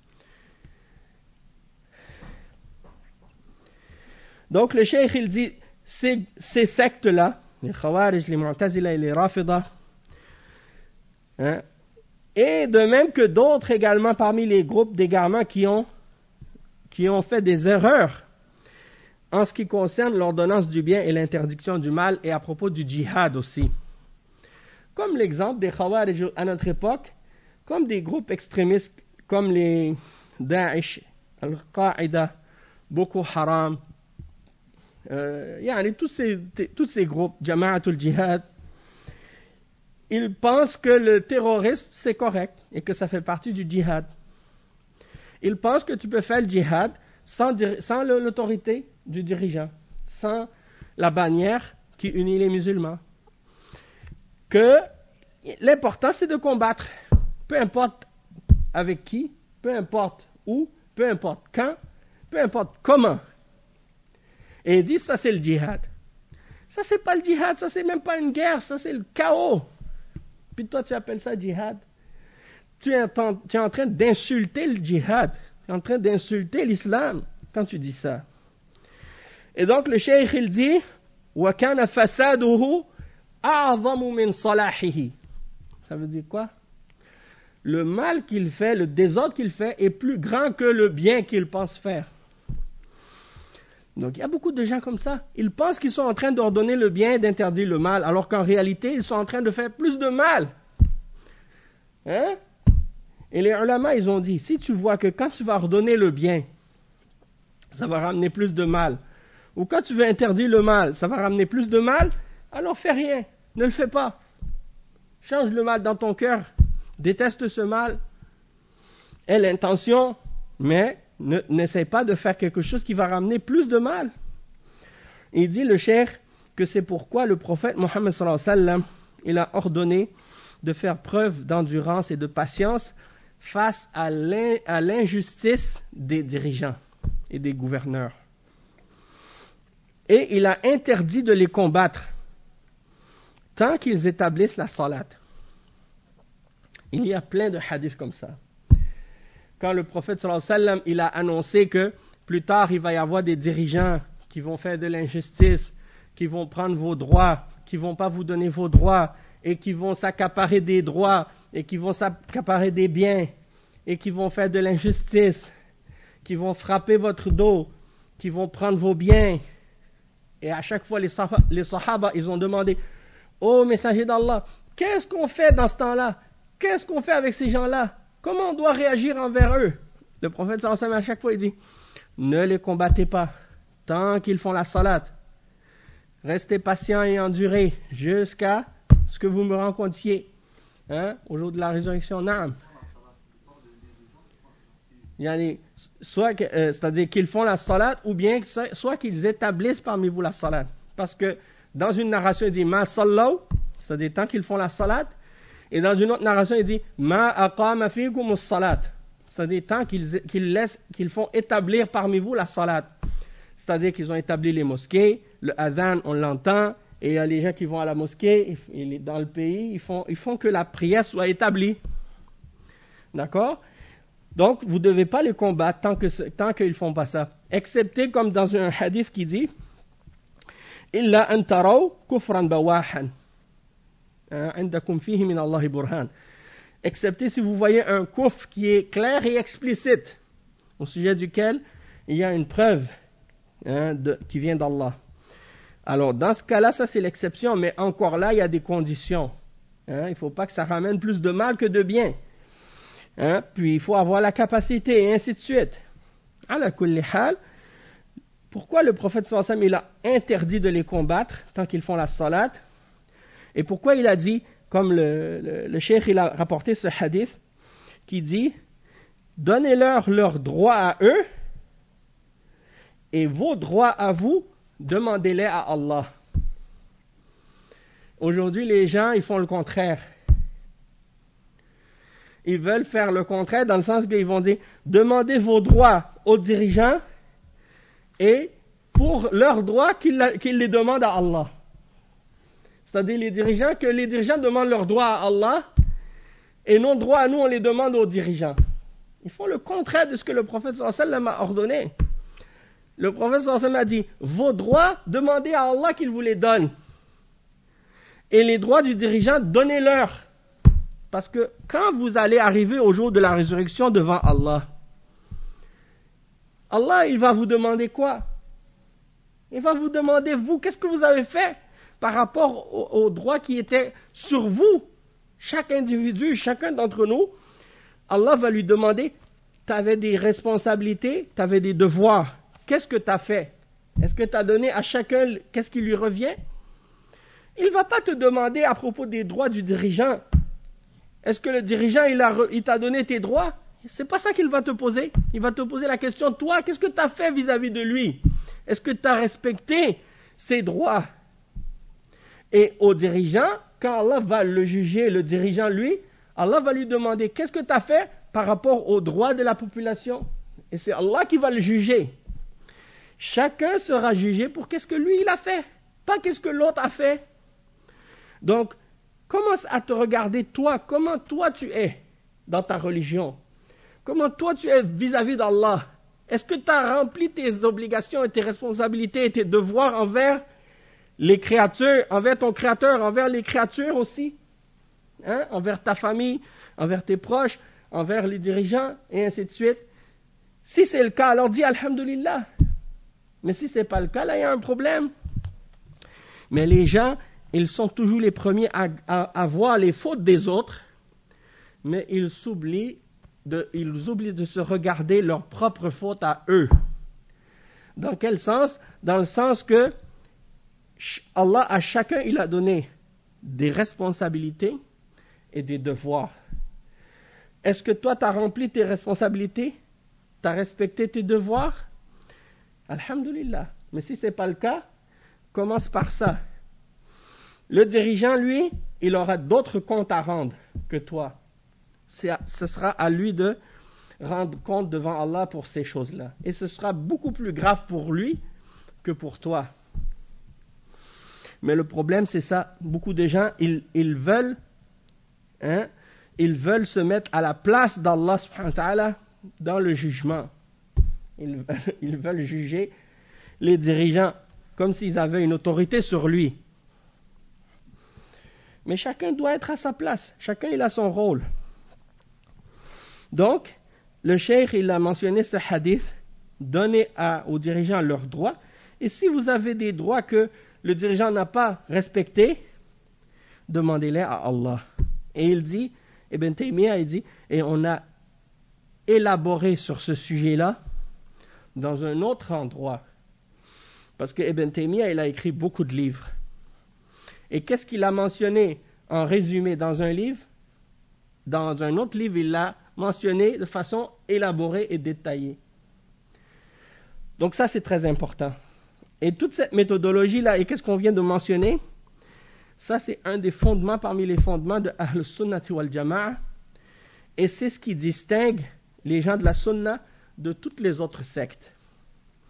Donc le cheikh il dit, ces, ces sectes-là, les Khawarij, les Mu'tazila et les Rafidah, hein, et de même que d'autres également parmi les groupes d'égarements qui ont, qui ont fait des erreurs en ce qui concerne l'ordonnance du bien et l'interdiction du mal et à propos du djihad aussi. Comme l'exemple des Khawarij à notre époque, comme des groupes extrémistes comme les Daesh, Al-Qaïda, Boko Haram, euh, yani, tous, ces, tous ces groupes, Jama'atul Jihad, ils pensent que le terrorisme c'est correct et que ça fait partie du djihad. Ils pensent que tu peux faire le djihad sans, sans l'autorité du dirigeant, sans la bannière qui unit les musulmans. Que l'important c'est de combattre, peu importe avec qui, peu importe où, peu importe quand, peu importe comment. Et ils disent ça c'est le djihad. Ça c'est pas le djihad, ça c'est même pas une guerre, ça c'est le chaos. Puis toi tu appelles ça djihad. Tu es en, tu es en train d'insulter le djihad. Tu es en train d'insulter l'islam quand tu dis ça. Et donc le cheikh il dit وَكَانَ فَسَادُهُ أَعْظَمُ مِنْ صَلَاحِهِ. Ça veut dire quoi? Le mal qu'il fait, le désordre qu'il fait est plus grand que le bien qu'il pense faire. Donc il y a beaucoup de gens comme ça. Ils pensent qu'ils sont en train d'ordonner le bien et d'interdire le mal, alors qu'en réalité, ils sont en train de faire plus de mal. Hein? Et les ulama, ils ont dit, si tu vois que quand tu vas ordonner le bien, ça va ramener plus de mal, ou quand tu veux interdire le mal, ça va ramener plus de mal, alors fais rien, ne le fais pas. Change le mal dans ton cœur, déteste ce mal, aie l'intention, mais ne, n'essaie pas de faire quelque chose qui va ramener plus de mal. Il dit le cheikh que c'est pourquoi le prophète Mohammed sallallahu alayhi wa sallam, il a ordonné de faire preuve d'endurance et de patience face à, l'in, à l'injustice des dirigeants et des gouverneurs. Et il a interdit de les combattre tant qu'ils établissent la salat. Il y a plein de hadiths comme ça. Quand le prophète sallallahu alayhi wa sallam, il a annoncé que plus tard il va y avoir des dirigeants qui vont faire de l'injustice, qui vont prendre vos droits, qui ne vont pas vous donner vos droits, et qui vont s'accaparer des droits, et qui vont s'accaparer des biens, et qui vont faire de l'injustice, qui vont frapper votre dos, qui vont prendre vos biens. Et à chaque fois, les, sah- les sahaba, ils ont demandé, « Ô messager d'Allah, qu'est-ce qu'on fait dans ce temps-là? Qu'est-ce qu'on fait avec ces gens-là? Comment on doit réagir envers eux ?» Le prophète sallallahu alayhi wa sallam, à chaque fois, il dit, « Ne les combattez pas, tant qu'ils font la salat. Restez patients et endurez jusqu'à ce que vous me rencontriez, hein, au jour de la résurrection. Naam. Yani, soit que, euh, c'est-à-dire qu'ils font la salat, ou bien soit qu'ils établissent parmi vous la salat. Parce que dans une narration, il dit ma sallaw, c'est-à-dire tant qu'ils font la salat, et dans une autre narration, il dit ma aqama fikum as-salat, c'est-à-dire tant qu'ils, qu'ils laissent, qu'ils font établir parmi vous la salat. C'est-à-dire qu'ils ont établi les mosquées, le adhan, on l'entend, et il y a les gens qui vont à la mosquée, ils, dans le pays, ils font, ils font que la prière soit établie. D'accord? Donc, vous ne devez pas les combattre tant, que, tant qu'ils ne font pas ça. Excepté comme dans un hadith qui dit « Illa an taraw kufran bawahan, indakum fihi min Allahi burhan » Excepté si vous voyez un kufr qui est clair et explicite, au sujet duquel il y a une preuve hein, de, qui vient d'Allah. Alors, dans ce cas-là, ça c'est l'exception, mais encore là, il y a des conditions. Hein, il ne faut pas que ça ramène plus de mal que de bien. Hein, puis, il faut avoir la capacité, et ainsi de suite. Ala kulli hal, pourquoi le prophète sallallahu alayhi wa sallam, il a interdit de les combattre tant qu'ils font la salat? Et pourquoi il a dit, comme le, le, le cheikh il a rapporté ce hadith, qui dit « Donnez-leur leurs droits à eux, et vos droits à vous, demandez-les à Allah. » Aujourd'hui, les gens, ils font le contraire. Ils veulent faire le contraire dans le sens qu'ils vont dire « Demandez vos droits aux dirigeants, et pour leurs droits, qu'ils, qu'ils les demandent à Allah. » C'est-à-dire les dirigeants, que les dirigeants demandent leurs droits à Allah, et nos droits à nous, on les demande aux dirigeants. Ils font le contraire de ce que le prophète sallallahu alayhi wa sallam a ordonné. Le prophète sallallahu alayhi wa sallam a dit, vos droits, demandez à Allah qu'il vous les donne. Et les droits du dirigeant, donnez-leur. Parce que quand vous allez arriver au jour de la résurrection devant Allah, Allah, il va vous demander quoi? Il va vous demander, vous, qu'est-ce que vous avez fait par rapport aux, aux droits qui étaient sur vous? Chaque individu, chacun d'entre nous, Allah va lui demander, tu avais des responsabilités, tu avais des devoirs. Qu'est-ce que tu as fait? Est-ce que tu as donné à chacun, qu'est-ce qui lui revient? Il ne va pas te demander à propos des droits du dirigeant. Est-ce que le dirigeant, il, a, il t'a donné tes droits? C'est pas ça qu'il va te poser. Il va te poser la question, toi, qu'est-ce que tu as fait vis-à-vis de lui? Est-ce que tu as respecté ses droits? Et au dirigeant, quand Allah va le juger, le dirigeant, lui, Allah va lui demander, qu'est-ce que tu as fait par rapport aux droits de la population? Et c'est Allah qui va le juger. Chacun sera jugé pour qu'est-ce que lui, il a fait, pas qu'est-ce que l'autre a fait. Donc, commence à te regarder toi, comment toi tu es dans ta religion. Comment toi tu es vis-à-vis d'Allah. Est-ce que tu as rempli tes obligations et tes responsabilités et tes devoirs envers les créatures, envers ton créateur, envers les créatures aussi, hein? Envers ta famille, envers tes proches, envers les dirigeants, et ainsi de suite. Si c'est le cas, alors dis Alhamdulillah. Mais si ce n'est pas le cas, là, il y a un problème. Mais les gens, ils sont toujours les premiers à, à, à voir les fautes des autres, mais ils s'oublient de, ils oublient de se regarder leurs propres fautes à eux. Dans quel sens? Dans le sens que Allah, à chacun, il a donné des responsabilités et des devoirs. Est-ce que toi, tu as rempli tes responsabilités? Tu as respecté tes devoirs? Alhamdulillah. Mais si ce n'est pas le cas, commence par ça. Le dirigeant, lui, il aura d'autres comptes à rendre que toi. C'est, ce sera à lui de rendre compte devant Allah pour ces choses-là. Et ce sera beaucoup plus grave pour lui que pour toi. Mais le problème, c'est ça. Beaucoup de gens, ils, ils veulent, hein, ils veulent se mettre à la place d'Allah subhanahu wa ta'ala dans le jugement. Ils, ils veulent juger les dirigeants comme s'ils avaient une autorité sur lui. Mais chacun doit être à sa place. Chacun, il a son rôle. Donc, le cheikh, il a mentionné ce hadith, donnez à, aux dirigeants leurs droits. Et si vous avez des droits que le dirigeant n'a pas respectés, demandez-les à Allah. Et il dit, Ibn Taymiyyah, il dit, et on a élaboré sur ce sujet-là dans un autre endroit. Parce que Ibn Taymiyyah, il a écrit beaucoup de livres. Et qu'est-ce qu'il a mentionné en résumé dans un livre? Dans un autre livre, il l'a mentionné de façon élaborée et détaillée. Donc ça, c'est très important. Et toute cette méthodologie-là, et qu'est-ce qu'on vient de mentionner? Ça, c'est un des fondements parmi les fondements de Ahl Sunnati wal Jama'a. Et c'est ce qui distingue les gens de la Sunna de toutes les autres sectes.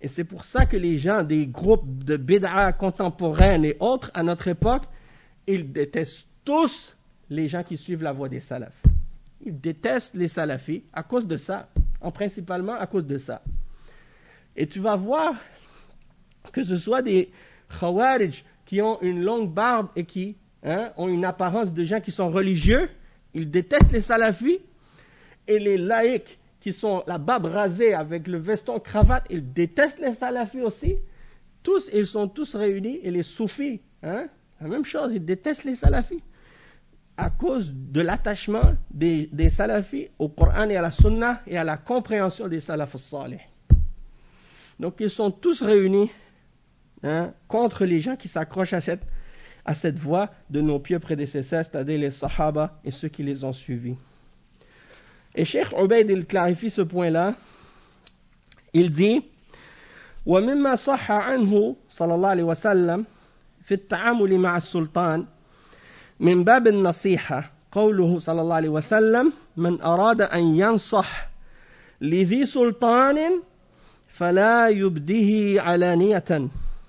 Et c'est pour ça que les gens des groupes de bid'a contemporaines et autres à notre époque, ils détestent tous les gens qui suivent la voie des salafs. Ils détestent les salafis à cause de ça, en principalement à cause de ça. Et tu vas voir que ce soit des khawarij qui ont une longue barbe et qui hein, ont une apparence de gens qui sont religieux, ils détestent les salafis, et les laïcs qui sont la barbe rasée avec le veston cravate, ils détestent les salafis aussi. Tous, ils sont tous réunis, et les soufis, hein, la même chose, ils détestent les salafis à cause de l'attachement des, des salafis au Coran et à la Sunna et à la compréhension des salafs salih. Donc ils sont tous réunis hein, contre les gens qui s'accrochent à cette, à cette voie de nos pieux prédécesseurs, c'est-à-dire les Sahaba et ceux qui les ont suivis. Et Cheikh Ubaid, il clarifie ce point-là. Il dit وَمِمَّا صَحَّ عَنْهُ صلى الله عليه وسلم في التعامل مع السلطان من باب النصيحة قوله صلى الله عليه وسلم من أراد أن ينصح لذي سلطان فلا يبديه علانية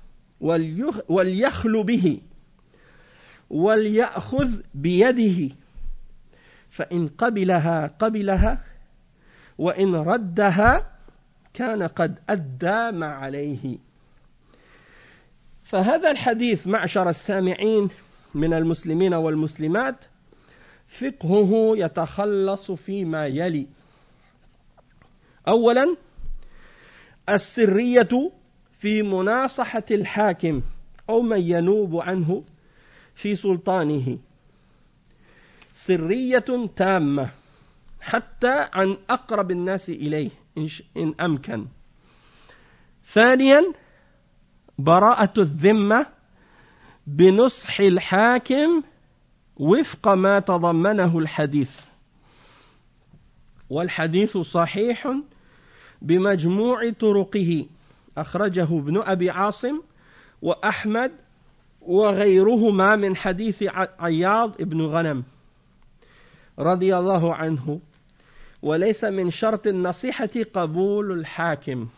وليخل به وليأخذ بيده فإن قبلها قبلها وإن ردها كان قد أدى ما عليه. فهذا الحديث معشر السامعين من المسلمين والمسلمات فقهه يتخلص فيما يلي. أولا السرية في مناصحة الحاكم أو من ينوب عنه في سلطانه سرية تامة حتى عن أقرب الناس إليه إن أمكن. ثانيا براءة الذمة بنصح الحاكم وفق ما تضمنه الحديث، والحديث صحيح بمجموع طرقه أخرجه ابن أبي عاصم وأحمد وغيرهما من حديث عياض بن غنم رضي الله عنه، وليس من شرط النصيحة قبول الحاكم.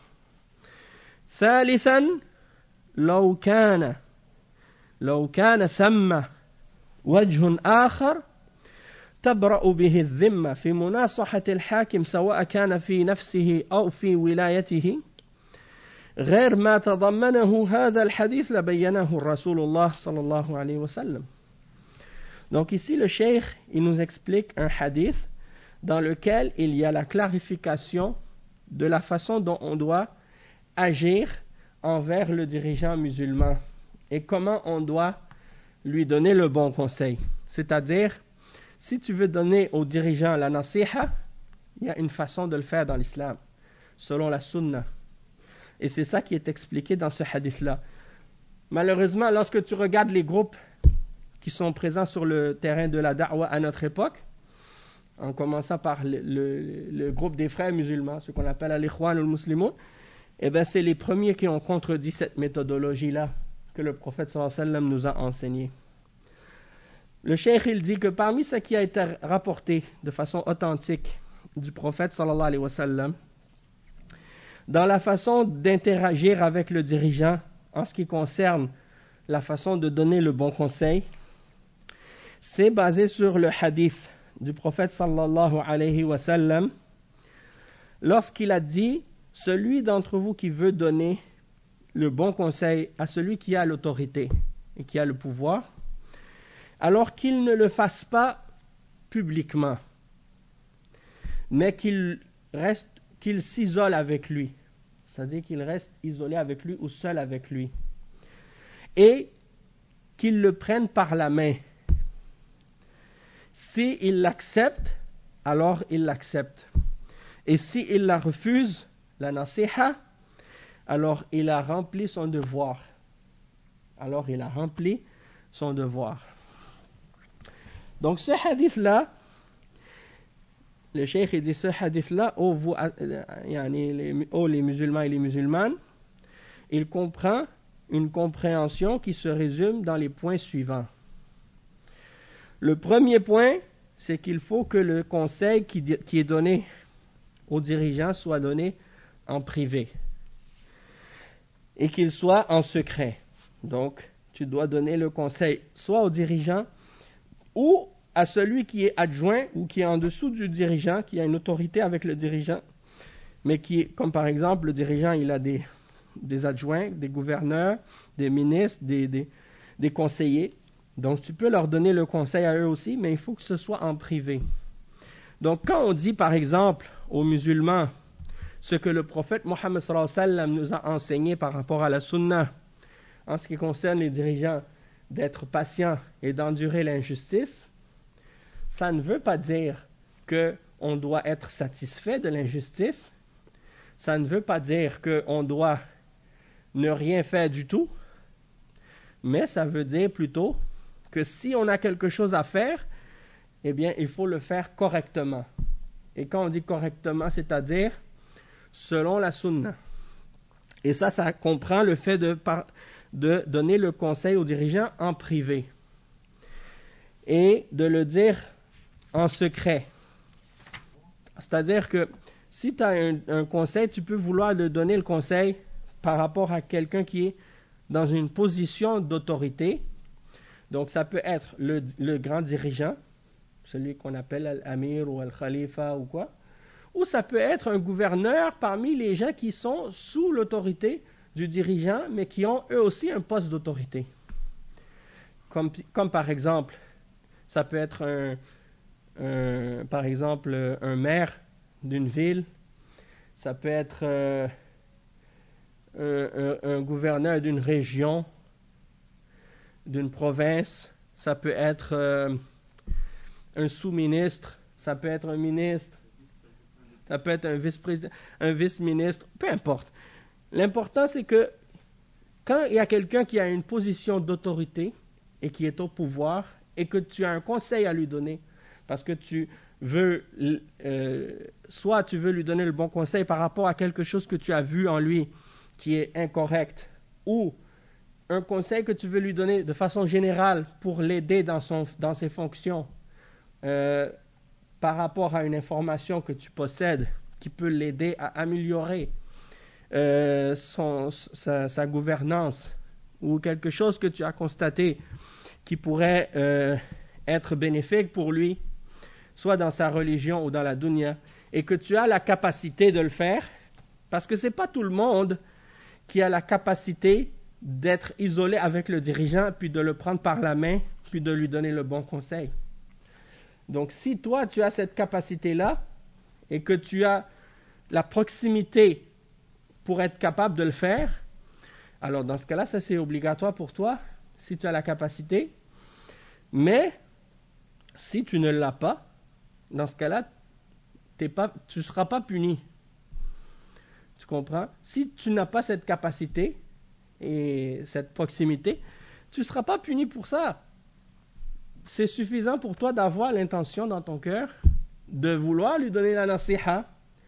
ثالثا لو كان لو كان ثم وجه آخر تبرأ به الذمة في مناصحة الحاكم سواء كان في نفسه أو في ولايته غير ما تضمنه هذا الحديث لبينه الرسول الله صلى الله عليه وسلم. Donc ici le cheikh il nous explique un hadith dans lequel il y a la clarification de la façon dont on doit agir envers le dirigeant musulman et comment on doit lui donner le bon conseil. C'est-à-dire, si tu veux donner au dirigeant la nasiha, il y a une façon de le faire dans l'islam, selon la sunna. Et c'est ça qui est expliqué dans ce hadith-là. Malheureusement, lorsque tu regardes les groupes qui sont présents sur le terrain de la da'wa à notre époque, en commençant par le, le, le groupe des frères musulmans, ce qu'on appelle al-Ikhwan al-Muslimun, eh bien, c'est les premiers qui ont contredit cette méthodologie-là que le prophète sallallahu alayhi wa sallam nous a enseigné. Le cheikh, il dit que parmi ce qui a été rapporté de façon authentique du prophète sallallahu alayhi wa sallam, dans la façon d'interagir avec le dirigeant en ce qui concerne la façon de donner le bon conseil, c'est basé sur le hadith du prophète sallallahu alayhi wa sallam lorsqu'il a dit « Celui d'entre vous qui veut donner le bon conseil à celui qui a l'autorité et qui a le pouvoir, alors qu'il ne le fasse pas publiquement, mais qu'il reste, qu'il s'isole avec lui, c'est-à-dire qu'il reste isolé avec lui ou seul avec lui, et qu'il le prenne par la main. S'il l'accepte, alors il l'accepte. Et s'il la refuse, la nasiha, alors il a rempli son devoir. Alors il a rempli son devoir. Donc ce hadith-là, le cheikh dit ce hadith-là, ô vous, les, ô les musulmans et les musulmanes, il comprend une compréhension qui se résume dans les points suivants. Le premier point, c'est qu'il faut que le conseil qui, qui est donné aux dirigeants soit donné en privé. et qu'il soit en secret. Donc, tu dois donner le conseil soit au dirigeant ou à celui qui est adjoint ou qui est en dessous du dirigeant, qui a une autorité avec le dirigeant, mais qui est, comme par exemple, le dirigeant, il a des, des adjoints, des gouverneurs, des ministres, des, des, des conseillers. Donc, tu peux leur donner le conseil à eux aussi, mais il faut que ce soit en privé. Donc, quand on dit, par exemple, aux musulmans, ce que le prophète Mohammed sallallahu alayhi wa sallam nous a enseigné par rapport à la sunna, en ce qui concerne les dirigeants, d'être patients et d'endurer l'injustice, ça ne veut pas dire qu'on doit être satisfait de l'injustice, ça ne veut pas dire qu'on doit ne rien faire du tout, mais ça veut dire plutôt que si on a quelque chose à faire, eh bien, il faut le faire correctement. Et quand on dit correctement, c'est-à-dire selon la sunna. Et ça, ça comprend le fait de, de donner le conseil aux dirigeants en privé et de le dire en secret. C'est-à-dire que si tu as un, un conseil, tu peux vouloir le donner le conseil par rapport à quelqu'un qui est dans une position d'autorité. Donc, ça peut être le, le grand dirigeant, celui qu'on appelle l'amir ou al-khalifa ou quoi, ou ça peut être un gouverneur parmi les gens qui sont sous l'autorité du dirigeant, mais qui ont eux aussi un poste d'autorité. Comme, comme par exemple, ça peut être un, un, par exemple un maire d'une ville, ça peut être euh, un, un, un gouverneur d'une région, d'une province, ça peut être euh, un sous-ministre, ça peut être un ministre, ça peut être un vice-président, un vice-ministre, peu importe. L'important, c'est que quand il y a quelqu'un qui a une position d'autorité et qui est au pouvoir et que tu as un conseil à lui donner, parce que tu veux, euh, soit tu veux lui donner le bon conseil par rapport à quelque chose que tu as vu en lui qui est incorrect, ou un conseil que tu veux lui donner de façon générale pour l'aider dans, son, dans ses fonctions, euh, par rapport à une information que tu possèdes qui peut l'aider à améliorer euh, son, sa, sa gouvernance, ou quelque chose que tu as constaté qui pourrait euh, être bénéfique pour lui, soit dans sa religion ou dans la dunya, et que tu as la capacité de le faire, parce que ce n'est pas tout le monde qui a la capacité d'être isolé avec le dirigeant, puis de le prendre par la main, puis de lui donner le bon conseil. Donc, si toi, tu as cette capacité-là, et que tu as la proximité pour être capable de le faire, alors dans ce cas-là, ça c'est obligatoire pour toi, si tu as la capacité. Mais, si tu ne l'as pas, dans ce cas-là, t'es pas, tu ne seras pas puni. Tu comprends? Si tu n'as pas cette capacité et cette proximité, tu ne seras pas puni pour ça. C'est suffisant pour toi d'avoir l'intention dans ton cœur de vouloir lui donner la nasiha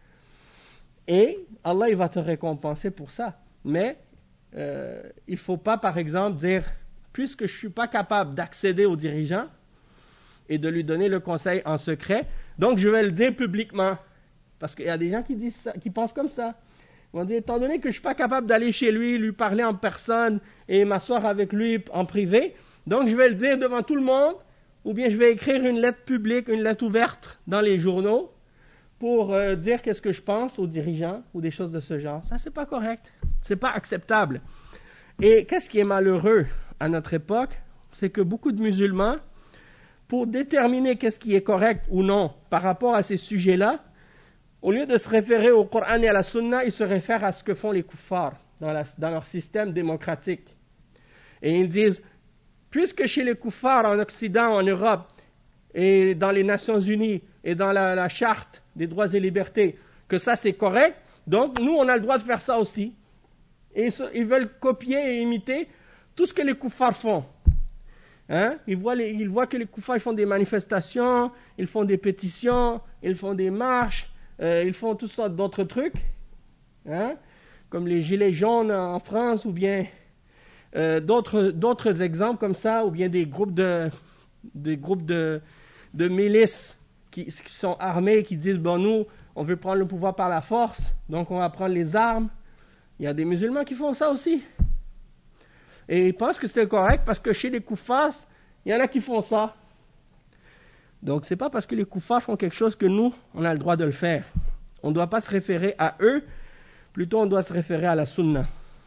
et Allah il va te récompenser pour ça. Mais euh, il ne faut pas par exemple dire puisque je ne suis pas capable d'accéder au dirigeant et de lui donner le conseil en secret, donc je vais le dire publiquement. Parce qu'il y a des gens qui disent ça, qui pensent comme ça. Ils vont dire, étant donné que je ne suis pas capable d'aller chez lui, lui parler en personne et m'asseoir avec lui en privé, donc je vais le dire devant tout le monde, ou bien je vais écrire une lettre publique, une lettre ouverte dans les journaux pour euh, dire qu'est-ce que je pense aux dirigeants ou des choses de ce genre. Ça, c'est pas correct. C'est pas acceptable. Et qu'est-ce qui est malheureux à notre époque, c'est que beaucoup de musulmans, pour déterminer qu'est-ce qui est correct ou non par rapport à ces sujets-là, au lieu de se référer au Coran et à la Sunna, ils se réfèrent à ce que font les kuffars dans, la, dans leur système démocratique. Et ils disent, puisque chez les kuffars en Occident, en Europe, et dans les Nations Unies, et dans la, la charte des droits et libertés, que ça c'est correct, donc nous on a le droit de faire ça aussi. Et ils, ils veulent copier et imiter tout ce que les kuffars font. Hein? Ils, voient les, ils voient que les kuffars ils font des manifestations, ils font des pétitions, ils font des marches, euh, ils font toutes sortes d'autres trucs, hein? Comme les gilets jaunes en France, ou bien euh, d'autres, d'autres exemples comme ça, ou bien des groupes de, des groupes de, de milices qui, qui sont armés, qui disent, bon nous, on veut prendre le pouvoir par la force, donc on va prendre les armes. Il y a des musulmans qui font ça aussi. Et ils pensent que c'est correct parce que chez les koufars, il y en a qui font ça. Donc, ce n'est pas parce que les koufars font quelque chose que nous, on a le droit de le faire. On ne doit pas se référer à eux, plutôt on doit se référer à la sunna.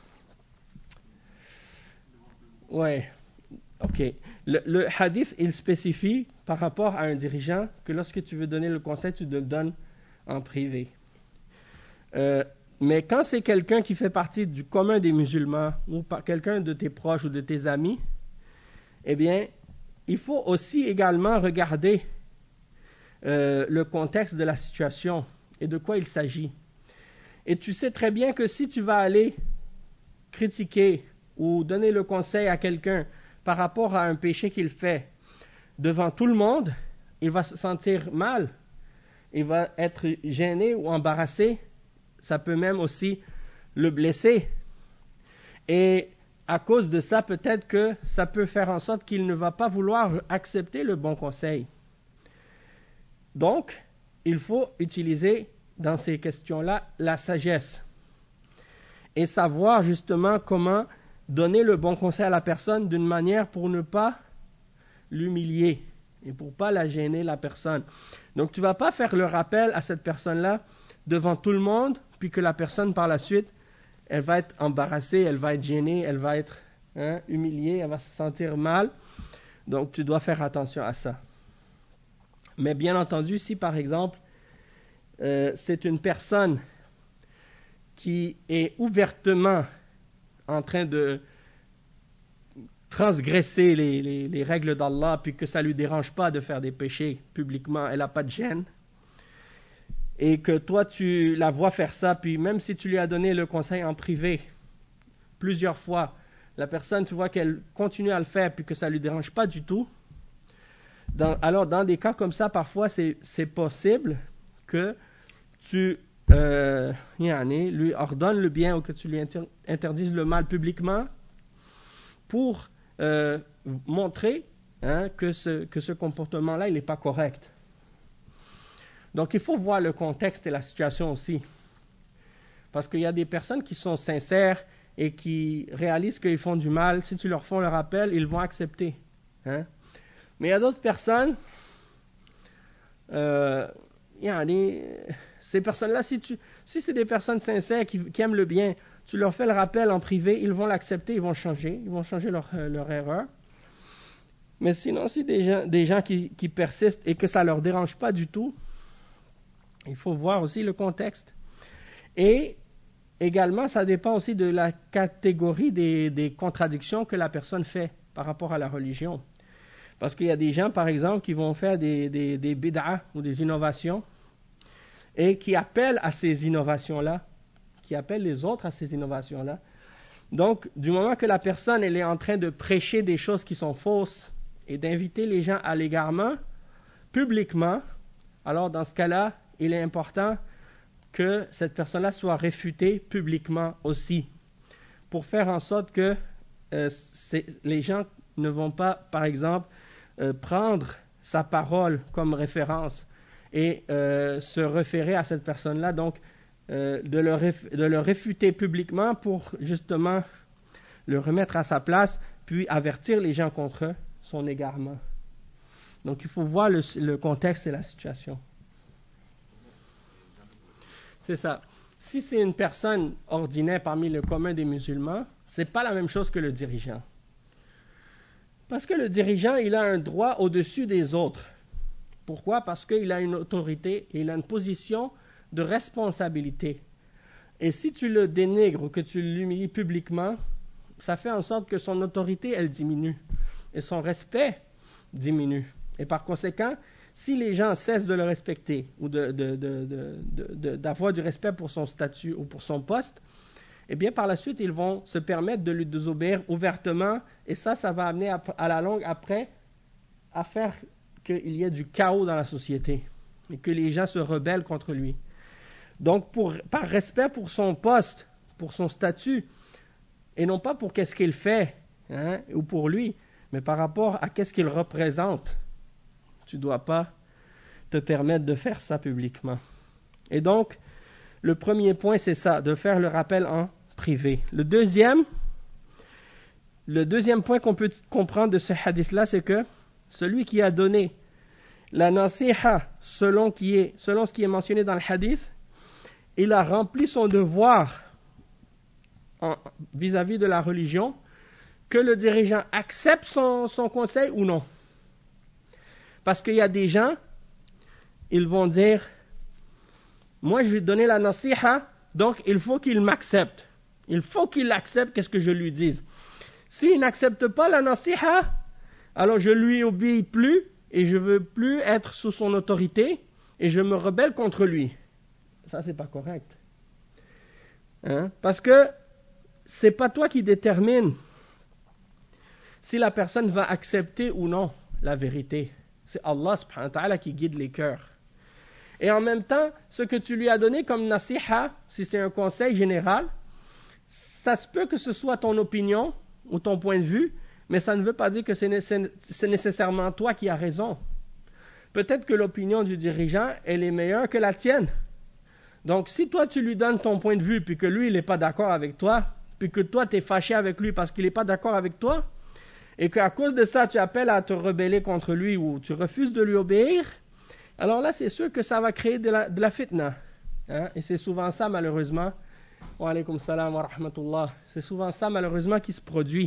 Ouais, ok. Le, le hadith, il spécifie par rapport à un dirigeant que lorsque tu veux donner le conseil, tu te le donnes en privé. Euh, mais quand c'est quelqu'un qui fait partie du commun des musulmans ou par quelqu'un de tes proches ou de tes amis, eh bien, il faut aussi également regarder euh, le contexte de la situation et de quoi il s'agit. Et tu sais très bien que si tu vas aller critiquer ou donner le conseil à quelqu'un par rapport à un péché qu'il fait devant tout le monde, il va se sentir mal, il va être gêné ou embarrassé, ça peut même aussi le blesser. Et à cause de ça, peut-être que ça peut faire en sorte qu'il ne va pas vouloir accepter le bon conseil. Donc, il faut utiliser dans ces questions-là la sagesse et savoir justement comment donner le bon conseil à la personne d'une manière pour ne pas l'humilier et pour ne pas la gêner, la personne. Donc, tu ne vas pas faire le rappel à cette personne-là devant tout le monde, puis que la personne, par la suite, elle va être embarrassée, elle va être gênée, elle va être hein, humiliée, elle va se sentir mal. Donc, tu dois faire attention à ça. Mais bien entendu, si par exemple, euh, c'est une personne qui est ouvertement en train de transgresser les, les, les règles d'Allah, puis que ça ne lui dérange pas de faire des péchés publiquement, elle n'a pas de gêne, et que toi tu la vois faire ça, puis même si tu lui as donné le conseil en privé plusieurs fois, la personne, tu vois qu'elle continue à le faire, puis que ça ne lui dérange pas du tout, dans, alors dans des cas comme ça, parfois c'est, c'est possible que tu euh, lui ordonnes le bien ou que tu lui inter- interdises le mal publiquement pour euh, montrer hein, que, ce, que ce comportement-là, il n'est pas correct. Donc, il faut voir le contexte et la situation aussi. Parce qu'il y a des personnes qui sont sincères et qui réalisent qu'ils font du mal. Si tu leur fais le rappel, ils vont accepter. Hein? Mais il y a d'autres personnes, euh, il y a des, ces personnes-là, si, tu, si c'est des personnes sincères qui, qui aiment le bien, tu leur fais le rappel en privé, ils vont l'accepter, ils vont changer, ils vont changer leur, leur erreur. Mais sinon, si des gens, des gens qui, qui persistent et que ça ne leur dérange pas du tout, il faut voir aussi le contexte. Et également, ça dépend aussi de la catégorie des, des contradictions que la personne fait par rapport à la religion. Parce qu'il y a des gens, par exemple, qui vont faire des, des, des bid'ah ou des innovations et qui appellent à ces innovations-là, qui appellent les autres à ces innovations-là. Donc, du moment que la personne elle est en train de prêcher des choses qui sont fausses et d'inviter les gens à l'égarement publiquement, alors dans ce cas-là, il est important que cette personne-là soit réfutée publiquement aussi, pour faire en sorte que euh, les gens ne vont pas, par exemple, euh, prendre sa parole comme référence et euh, se référer à cette personne-là, donc euh, de, le réf- de le réfuter publiquement pour justement le remettre à sa place, puis avertir les gens contre son égarement. Donc il faut voir le, le contexte et la situation. C'est ça. Si c'est une personne ordinaire parmi le commun des musulmans, ce n'est pas la même chose que le dirigeant. Parce que le dirigeant, il a un droit au-dessus des autres. Pourquoi? Parce qu'il a une autorité et il a une position de responsabilité. Et si tu le dénigres ou que tu l'humilies publiquement, ça fait en sorte que son autorité, elle diminue. Et son respect diminue. Et par conséquent, si les gens cessent de le respecter ou de, de, de, de, de, de, d'avoir du respect pour son statut ou pour son poste, eh bien, par la suite, ils vont se permettre de lui désobéir ouvertement. Et ça, ça va amener à, à la longue, après, à faire qu'il y ait du chaos dans la société et que les gens se rebellent contre lui. Donc, pour, par respect pour son poste, pour son statut, et non pas pour qu'est-ce qu'il fait, hein, ou pour lui, mais par rapport à qu'est-ce qu'il représente, tu ne dois pas te permettre de faire ça publiquement. Et donc, le premier point, c'est ça, de faire le rappel en privé. Le deuxième, le deuxième point qu'on peut comprendre de ce hadith-là, c'est que celui qui a donné la nasiha selon, qui est, selon ce qui est mentionné dans le hadith, il a rempli son devoir en, vis-à-vis de la religion, que le dirigeant accepte son, son conseil ou non. Parce qu'il y a des gens, ils vont dire, moi je vais donner la nasiha, donc il faut qu'il m'accepte. Il faut qu'il accepte qu'est-ce que je lui dise. S'il n'accepte pas la nasiha, alors je lui obéis plus et je veux plus être sous son autorité et je me rebelle contre lui. Ça, c'est pas correct. Hein? Parce que c'est pas toi qui détermine si la personne va accepter ou non la vérité. C'est Allah subhanahu wa ta'ala qui guide les cœurs. Et en même temps, ce que tu lui as donné comme nasiha, si c'est un conseil général, ça se peut que ce soit ton opinion ou ton point de vue, mais ça ne veut pas dire que c'est, nécess- c'est nécessairement toi qui as raison. Peut-être que l'opinion du dirigeant, elle est meilleure que la tienne. Donc, si toi, tu lui donnes ton point de vue, puis que lui, il n'est pas d'accord avec toi, puis que toi, tu es fâché avec lui parce qu'il n'est pas d'accord avec toi, et qu'à cause de ça, tu appelles à te rebeller contre lui ou tu refuses de lui obéir, alors là, c'est sûr que ça va créer de la, de la fitna. Hein? Et c'est souvent ça, malheureusement. Wa alaykum salam wa rahmatullah. C'est souvent ça, malheureusement, qui se produit.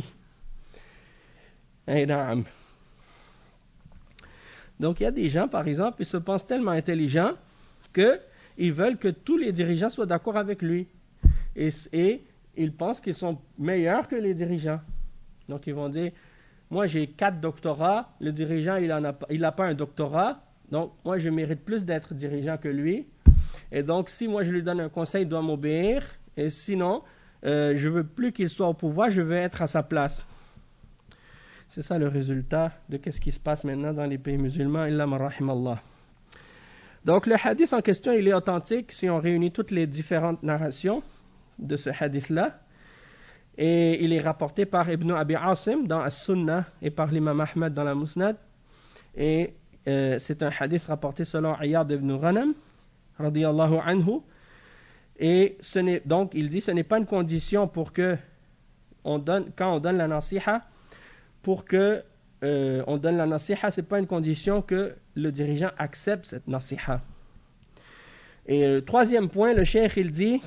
Donc, il y a des gens, par exemple, ils se pensent tellement intelligents qu'ils veulent que tous les dirigeants soient d'accord avec lui. Et, et ils pensent qu'ils sont meilleurs que les dirigeants. Donc, ils vont dire, moi, j'ai quatre doctorats, le dirigeant, il n'a il a pas un doctorat, donc moi, je mérite plus d'être dirigeant que lui. Et donc, si moi, je lui donne un conseil, il doit m'obéir. Et sinon, euh, je ne veux plus qu'il soit au pouvoir, je veux être à sa place. C'est ça le résultat de ce qui se passe maintenant dans les pays musulmans. Illa man rahimallah. Donc, le hadith en question, il est authentique si on réunit toutes les différentes narrations de ce hadith-là. Et il est rapporté par Ibn Abi Asim dans As-Sunnah et par l'imam Ahmad dans la Musnad. Et euh, c'est un hadith rapporté selon Iyad ibn Ghanam, radiyallahu anhu. Et ce n'est, donc, il dit, ce n'est pas une condition pour que, on donne, quand on donne la nasiha, pour que euh, on donne la nasiha, ce n'est pas une condition que le dirigeant accepte cette nasiha. Et euh, troisième point, le cheikh, il dit,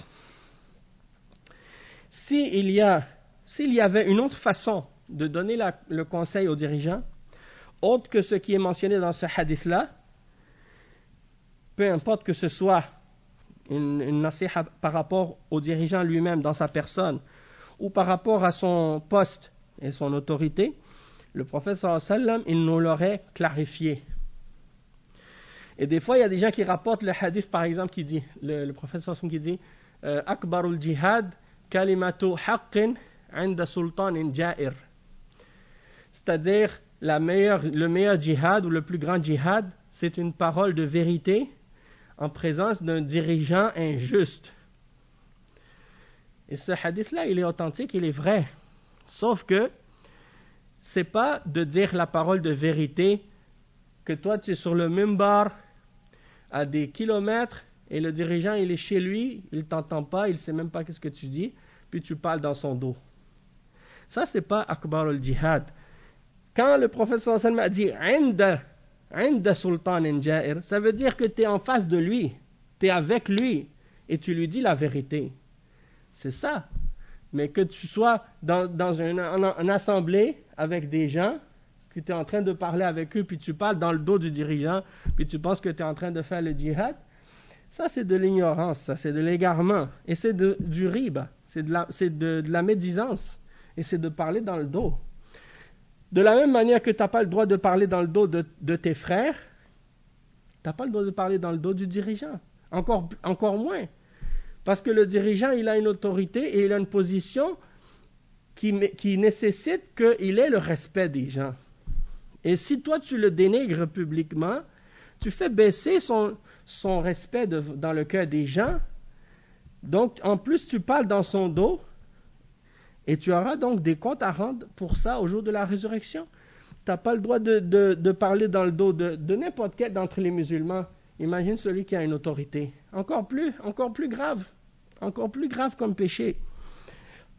s'il y a, s'il y avait une autre façon de donner la, le conseil au dirigeant, autre que ce qui est mentionné dans ce hadith-là, peu importe que ce soit une, une nasiha par rapport au dirigeant lui-même dans sa personne, ou par rapport à son poste et son autorité, le prophète sallallahu alayhi wa sallam, il nous l'aurait clarifié. Et des fois, il y a des gens qui rapportent le hadith, par exemple, qui dit, le, le prophète sallallahu alayhi wa sallam qui dit, Akbarul jihad kalimatu haqqin inda sultanin ja'ir. C'est-à-dire, la meilleure, le meilleur djihad ou le plus grand djihad, c'est une parole de vérité en présence d'un dirigeant injuste. Et ce hadith-là, il est authentique, il est vrai. Sauf que, c'est pas de dire la parole de vérité que toi, tu es sur le mimbar à des kilomètres et le dirigeant, il est chez lui, il ne t'entend pas, il ne sait même pas ce que tu dis, puis tu parles dans son dos. Ça, c'est pas akbar al-jihad. Quand le prophète sallallahu alayhi wa sallam a dit « Inda, inda sultanin ja'ir », ça veut dire que tu es en face de lui, tu es avec lui, et tu lui dis la vérité. C'est ça. Mais que tu sois dans, dans une, une assemblée avec des gens, que tu es en train de parler avec eux, puis tu parles dans le dos du dirigeant, puis tu penses que tu es en train de faire le djihad, ça c'est de l'ignorance, ça c'est de l'égarement, et c'est de, du riba, c'est, de la, c'est de, de la médisance, et c'est de parler dans le dos. De la même manière que tu n'as pas le droit de parler dans le dos de, de tes frères, tu n'as pas le droit de parler dans le dos du dirigeant, encore, encore moins. Parce que le dirigeant, il a une autorité et il a une position qui, qui nécessite qu'il ait le respect des gens. Et si toi, tu le dénigres publiquement, tu fais baisser son, son respect de, dans le cœur des gens. Donc, en plus, tu parles dans son dos et tu auras donc des comptes à rendre pour ça au jour de la résurrection. Tu n'as pas le droit de, de, de parler dans le dos de, de n'importe quel d'entre les musulmans. Imagine celui qui a une autorité. Encore plus, encore plus grave. Encore plus grave comme péché.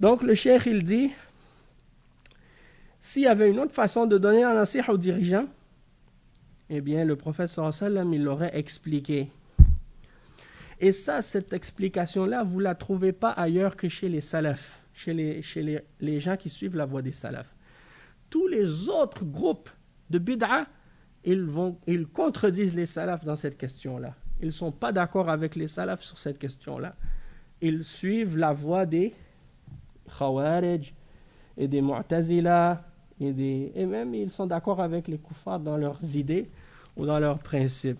Donc le cheikh il dit, s'il y avait une autre façon de donner la nasiha aux dirigeants, eh bien le prophète sallallahu alayhi wa sallam il l'aurait expliqué. Et ça, cette explication-là, vous ne la trouvez pas ailleurs que chez les salafs, chez les, chez les, les gens qui suivent la voie des salafs. Tous les autres groupes de bid'a, ils, vont, ils contredisent les salafs dans cette question-là. Ils ne sont pas d'accord avec les salafs sur cette question-là. Ils suivent la voie des Khawarij et des Mu'tazila, et, des, et même ils sont d'accord avec les kuffars dans leurs idées ou dans leurs principes.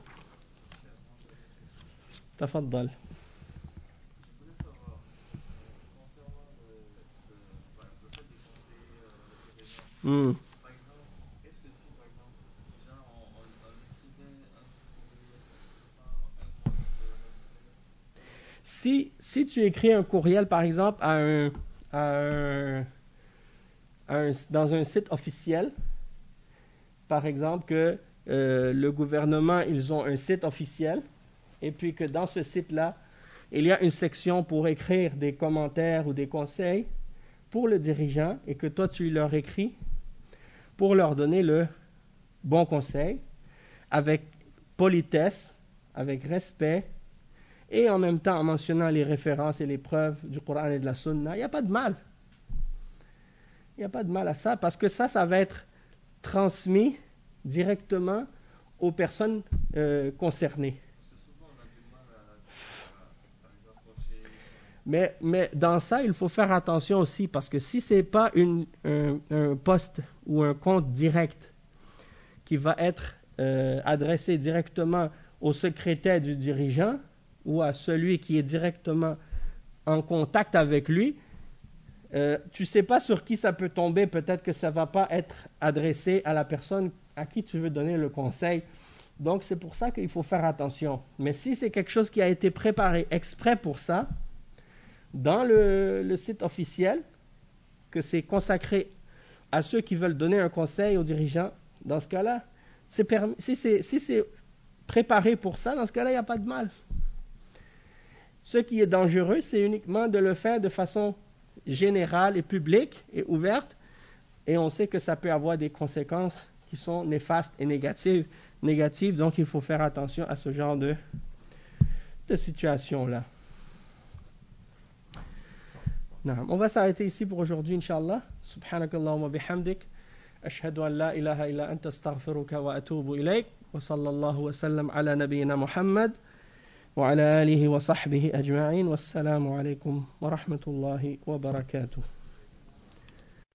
Tafaddal. Je voulais savoir, euh, concernant le, le, voilà, le fait de conseiller euh, les dirigeants, Hmm. par exemple, est-ce que si, par exemple, déjà on, on, on écrivait un courrier, un compte de respect, Si, si tu écris un courriel, par exemple, à un, à un, à un- dans un site officiel, par exemple que euh, le gouvernement, ils ont un site officiel, et puis que dans ce site-là, il y a une section pour écrire des commentaires ou des conseils pour le dirigeant, et que toi, tu leur écris pour leur donner le bon conseil, avec politesse, avec respect, et en même temps en mentionnant les références et les preuves du Coran et de la Sunna. Il n'y a pas de mal. Il n'y a pas de mal à ça, parce que ça, ça va être transmis directement aux personnes euh, concernées. parce que souvent on a du mal à, à, à les approcher. Mais, mais dans ça, il faut faire attention aussi, parce que si ce n'est pas une, un, un poste ou un compte direct qui va être euh, adressé directement au secrétaire du dirigeant ou à celui qui est directement en contact avec lui, euh, tu ne sais pas sur qui ça peut tomber. Peut-être que ça ne va pas être adressé à la personne à qui tu veux donner le conseil. Donc c'est pour ça qu'il faut faire attention. Mais si c'est quelque chose qui a été préparé exprès pour ça, dans le, le site officiel, que c'est consacré à ceux qui veulent donner un conseil aux dirigeants, dans ce cas-là, c'est permis, si, c'est, si c'est préparé pour ça, dans ce cas-là, il n'y a pas de mal. Ce qui est dangereux, c'est uniquement de le faire de façon générale et publique et ouverte, et on sait que ça peut avoir des conséquences qui sont néfastes et négatives, négatives donc il faut faire attention à ce genre de, de situation-là. Non, on va s'arrêter ici pour aujourd'hui, Inch'Allah. Subhanakallahumma bihamdik. أشهد أن لا إله إلا أنت استغفرك وأتوب إليك وصلى الله وسلم على نبينا محمد وعلى آله وصحبه أجمعين والسلام عليكم ورحمة الله وبركاته.